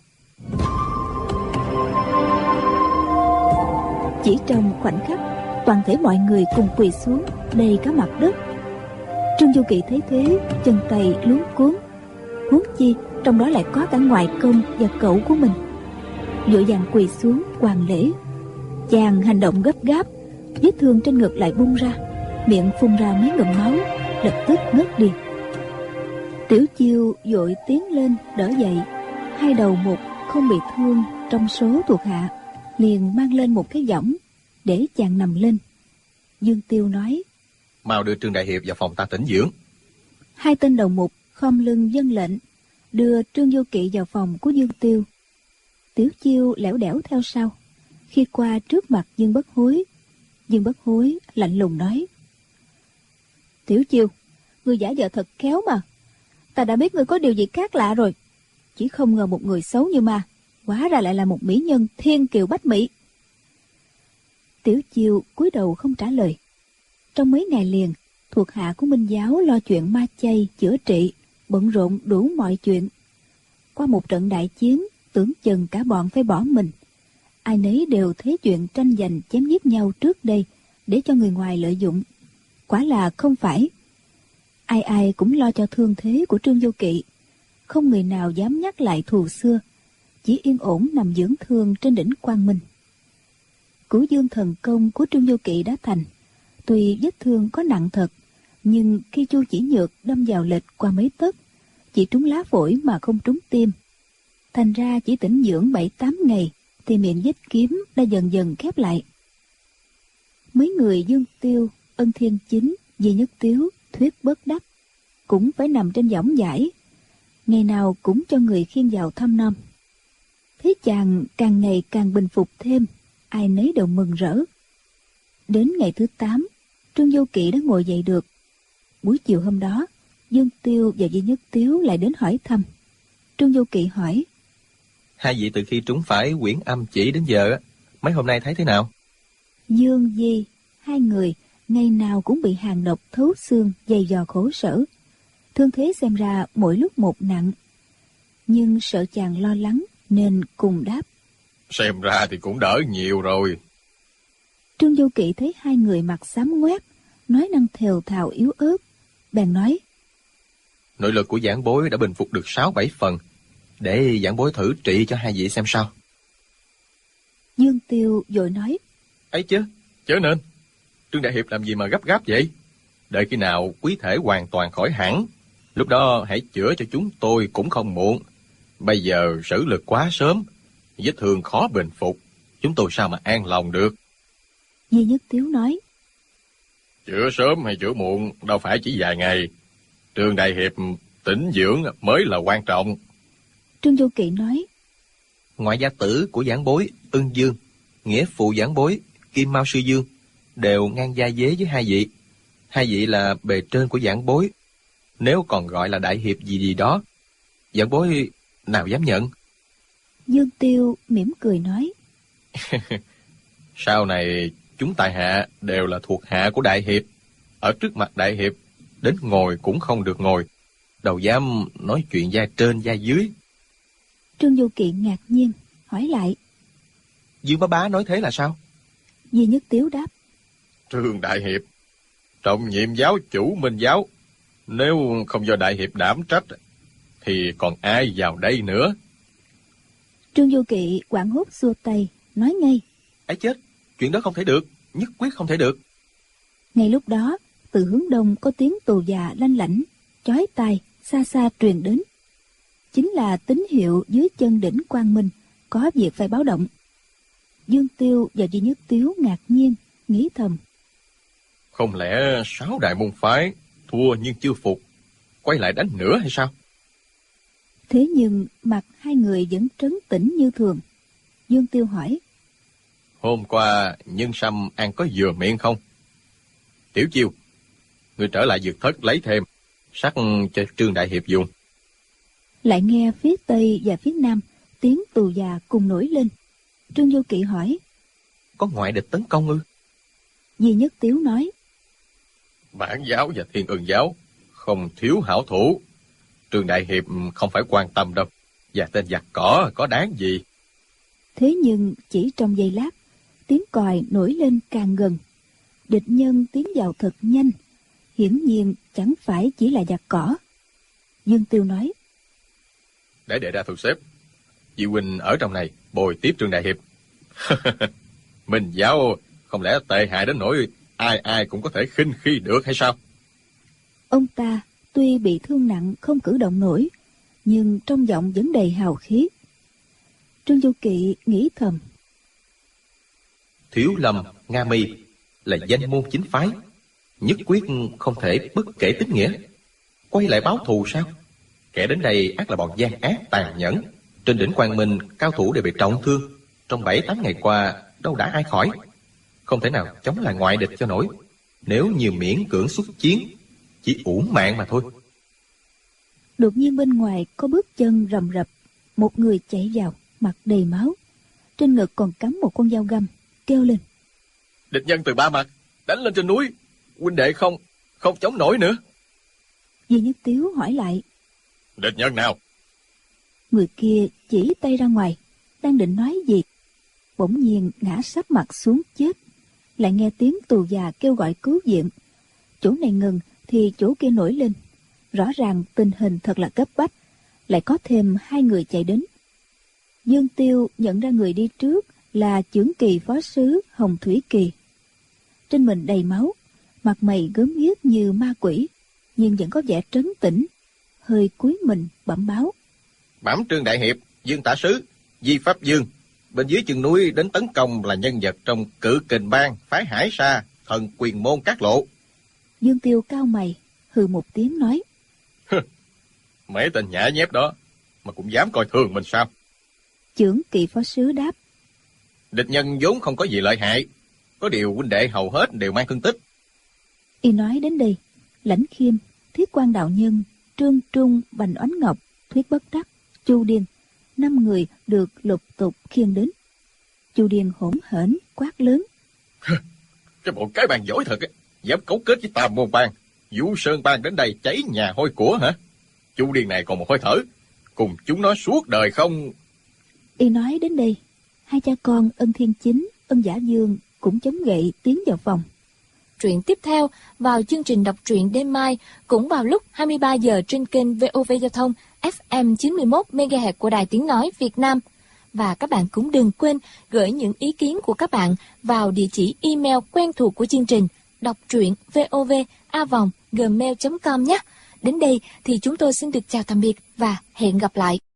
Chỉ trong khoảnh khắc, toàn thể mọi người cùng quỳ xuống đầy cả mặt đất. Trương Du Kỵ thấy thế, chân tay luống cuống, huống chi trong đó lại có cả ngoại công và cậu của mình. Vội vàng quỳ xuống hoàn lễ. Chàng hành động gấp gáp, vết thương trên ngực lại bung ra, miệng phun ra mấy ngụm máu, lập tức ngất đi. Tiểu Chiêu vội tiến lên đỡ dậy. 2 đầu một không bị thương trong số thuộc hạ, liền mang lên một cái võng để chàng nằm lên. Dương Tiêu nói: Mau đưa Trương đại hiệp vào phòng ta tĩnh dưỡng. 2 tên đầu mục khom lưng vâng lệnh, đưa Trương Vô Kỵ vào phòng của Dương Tiêu. Tiểu Chiêu lẻo đẻo theo sau. Khi qua trước mặt Dương Bất Hối, Dương Bất Hối lạnh lùng nói: Tiểu Chiêu, ngươi giả vờ thật khéo mà. Ta đã biết ngươi có điều gì khác lạ rồi. Chỉ không ngờ một người xấu như ma, hóa ra lại là một mỹ nhân thiên kiều bách mỹ. Tiểu Chiêu cúi đầu không trả lời. Trong mấy ngày liền, thuộc hạ của Minh giáo lo chuyện ma chay chữa trị, bận rộn đủ mọi chuyện. Qua một trận đại chiến, tưởng chừng cả bọn phải bỏ mình. Ai nấy đều thấy chuyện tranh giành chém giết nhau trước đây để cho người ngoài lợi dụng. Quả là không phải. Ai ai cũng lo cho thương thế của Trương Vô Kỵ, không người nào dám nhắc lại thù xưa, chỉ yên ổn nằm dưỡng thương trên đỉnh Quang Minh. Cửu dương thần công của Trương Vô Kỵ đã thành. Tuy vết thương có nặng thật, nhưng khi Chu Chỉ Nhược đâm vào lệch qua mấy tấc, chỉ trúng lá phổi mà không trúng tim. Thành ra chỉ tĩnh dưỡng 7-8 ngày thì miệng vết kiếm đã dần dần khép lại. Mấy người Dương Tiêu, Ân Thiên Chính, Di Nhất Tiếu, Thuyết Bất Đắc cũng phải nằm trên võng vải, ngày nào cũng cho người khiêng vào thăm nom. Thấy chàng càng ngày càng bình phục thêm, ai nấy đều mừng rỡ. Đến ngày thứ 8, Trương Vô Kỵ đã ngồi dậy được. Buổi chiều hôm đó, Dương Tiêu và Di Nhất Tiếu lại đến hỏi thăm. Trương Vô Kỵ hỏi: Hai vị từ khi trúng phải quyển âm chỉ đến giờ, mấy hôm nay thấy thế nào? Dương Di, 2 người ngày nào cũng bị hàn độc thấu xương dày dò khổ sở. Thương thế xem ra mỗi lúc một nặng. Nhưng sợ chàng lo lắng nên cùng đáp: Xem ra thì cũng đỡ nhiều rồi. Trương Vô Kỵ thấy 2 người mặt xám ngoét, nói năng thều thào yếu ớt, bèn nói: Nội lực của giảng bối đã bình phục được 6-7 phần, để giảng bối thử trị cho hai vị xem sao. Dương Tiêu vội nói: Ấy chứ, chớ nên. Trương đại hiệp làm gì mà gấp gáp vậy? Đợi khi nào quý thể hoàn toàn khỏi hẳn, lúc đó hãy chữa cho chúng tôi cũng không muộn. Bây giờ sử lực quá sớm, vết thương khó bình phục, chúng tôi sao mà an lòng được. Di Nhất Tiếu nói: Chữa sớm hay chữa muộn đâu phải chỉ vài ngày. Trương đại hiệp tĩnh dưỡng mới là quan trọng. Trương Vô Kỵ nói: Ngoại gia tử của giảng bối Ưng Dương, nghĩa phụ giảng bối Kim Mao Sư Dương đều ngang gia vế với hai vị. Hai vị là bề trên của giảng bối, nếu còn gọi là đại hiệp gì gì đó, giảng bối nào dám nhận. Dương Tiêu mỉm cười nói: Sau này Chúng tại hạ đều là thuộc hạ của đại hiệp. Ở trước mặt đại hiệp, đến ngồi cũng không được ngồi. Đâu dám nói chuyện gia trên gia dưới. Trương Du Kỵ ngạc nhiên, hỏi lại. Dương bá nói thế là sao? Di Nhất Tiếu đáp. Trương đại hiệp, trọng nhiệm giáo chủ Minh giáo. Nếu không do đại hiệp đảm trách, thì còn ai vào đây nữa? Trương Du Kỵ hoảng hốt xua tay, nói ngay. Ấy chết, chuyện đó không thể được, nhất quyết không thể được. Ngay lúc đó, từ hướng đông có tiếng tù già lanh lảnh, chói tai, xa xa truyền đến. Chính là tín hiệu dưới chân đỉnh Quang Minh, có việc phải báo động. Dương Tiêu và Di Nhất Tiếu ngạc nhiên, nghĩ thầm. Không lẽ 6 đại môn phái thua nhưng chưa phục, quay lại đánh nữa hay sao? Thế nhưng mặt hai người vẫn trấn tĩnh như thường. Dương Tiêu hỏi. Hôm qua Nhân Sâm ăn có vừa miệng không? Tiểu Chiêu, người trở lại dược thất lấy thêm, sắc cho Trương đại hiệp dùng. Lại nghe phía tây và phía nam tiếng tù già cùng nổi lên. Trương Du Kỵ hỏi. Có ngoại địch tấn công ư? Di Nhất Tiếu nói. Bản giáo và Thiên Ưng giáo không thiếu hảo thủ. Trương đại hiệp không phải quan tâm đâu. Và tên giặc cỏ có đáng gì? Thế nhưng chỉ trong giây lát, tiếng còi nổi lên càng gần. Địch nhân tiến vào thật nhanh, hiển nhiên chẳng phải chỉ là giặc cỏ. Dương Tiêu nói. Để đệ ra thu xếp. Chị huynh ở trong này bồi tiếp Trương đại hiệp. Minh giáo không lẽ tệ hại đến nỗi ai ai cũng có thể khinh khi được hay sao? Ông ta tuy bị thương nặng không cử động nổi, nhưng trong giọng vẫn đầy hào khí. Trương Du Kỵ nghĩ thầm. Thiếu Lâm, Nga Mi là danh môn chính phái, nhất quyết không thể bất kể tín nghĩa. Quay lại báo thù sao? Kẻ đến đây ắt là bọn gian ác tàn nhẫn. Trên đỉnh Quang Minh, cao thủ đều bị trọng thương. Trong 7-8 ngày qua, đâu đã ai khỏi. Không thể nào chống lại ngoại địch cho nổi. Nếu như miễn cưỡng xuất chiến, chỉ uổng mạng mà thôi. Đột nhiên bên ngoài có bước chân rầm rập. Một người chạy vào, mặt đầy máu. Trên ngực còn cắm một con dao găm, kêu lên. Địch nhân từ ba mặt, đánh lên trên núi. Huynh đệ không chống nổi nữa. Di Nhất Tiếu hỏi lại. Địch nhân nào? Người kia chỉ tay ra ngoài, đang định nói gì, bỗng nhiên ngã sấp mặt xuống chết. Lại nghe tiếng tù già kêu gọi cứu viện. Chỗ này ngừng thì chỗ kia nổi lên. Rõ ràng tình hình thật là cấp bách. Lại có thêm 2 người chạy đến. Dương Tiêu nhận ra người đi trước là chưởng kỳ phó sứ Hồng Thủy Kỳ. Trên mình đầy máu, mặt mày gớm ghiếc như ma quỷ, nhưng vẫn có vẻ trấn tĩnh. Hơi cúi mình bẩm báo. Bẩm Trương đại hiệp, Dương tả sứ, Di Pháp Dương, bên dưới chân núi đến tấn công là nhân vật trong Cự Kình Bang, phái Hải Sa, thần Quyền Môn Cát Lộ. Dương Tiêu cao mày, hừ một tiếng nói. Mấy tên nhã nhép đó mà cũng dám coi thường mình sao? Chưởng kỳ phó sứ đáp. Địch nhân vốn không có gì lợi hại, có điều huynh đệ hầu hết đều mang thương tích. Y nói đến đây, Lãnh Khiêm, Thiết Quan đạo nhân, Trương Trung, Bành Oánh Ngọc, Thuyết Bất Đắc, Chu Điền, 5 người được lục tục khiêng đến. Chu Điền hỗn hển quát lớn. Cái bộ cái bàn giỏi thật á, dám cấu kết với Tam Môn Bang, Vũ Sơn Bang đến đây cháy nhà hôi của hả? Chu Điền này còn một hơi thở, cùng chúng nó suốt đời không. Y nói đến đây, 2 cha con Ân Thiên Chính, Ân Giả Dương cũng chống gậy tiến vào phòng. Truyện tiếp theo vào chương trình đọc truyện đêm mai cũng vào lúc 23 giờ trên kênh VOV Giao thông FM 91 MHz của Đài Tiếng nói Việt Nam. Và các bạn cũng đừng quên gửi những ý kiến của các bạn vào địa chỉ email quen thuộc của chương trình đọc truyện vov@gmail.com nhé. Đến đây thì chúng tôi xin được chào tạm biệt và hẹn gặp lại.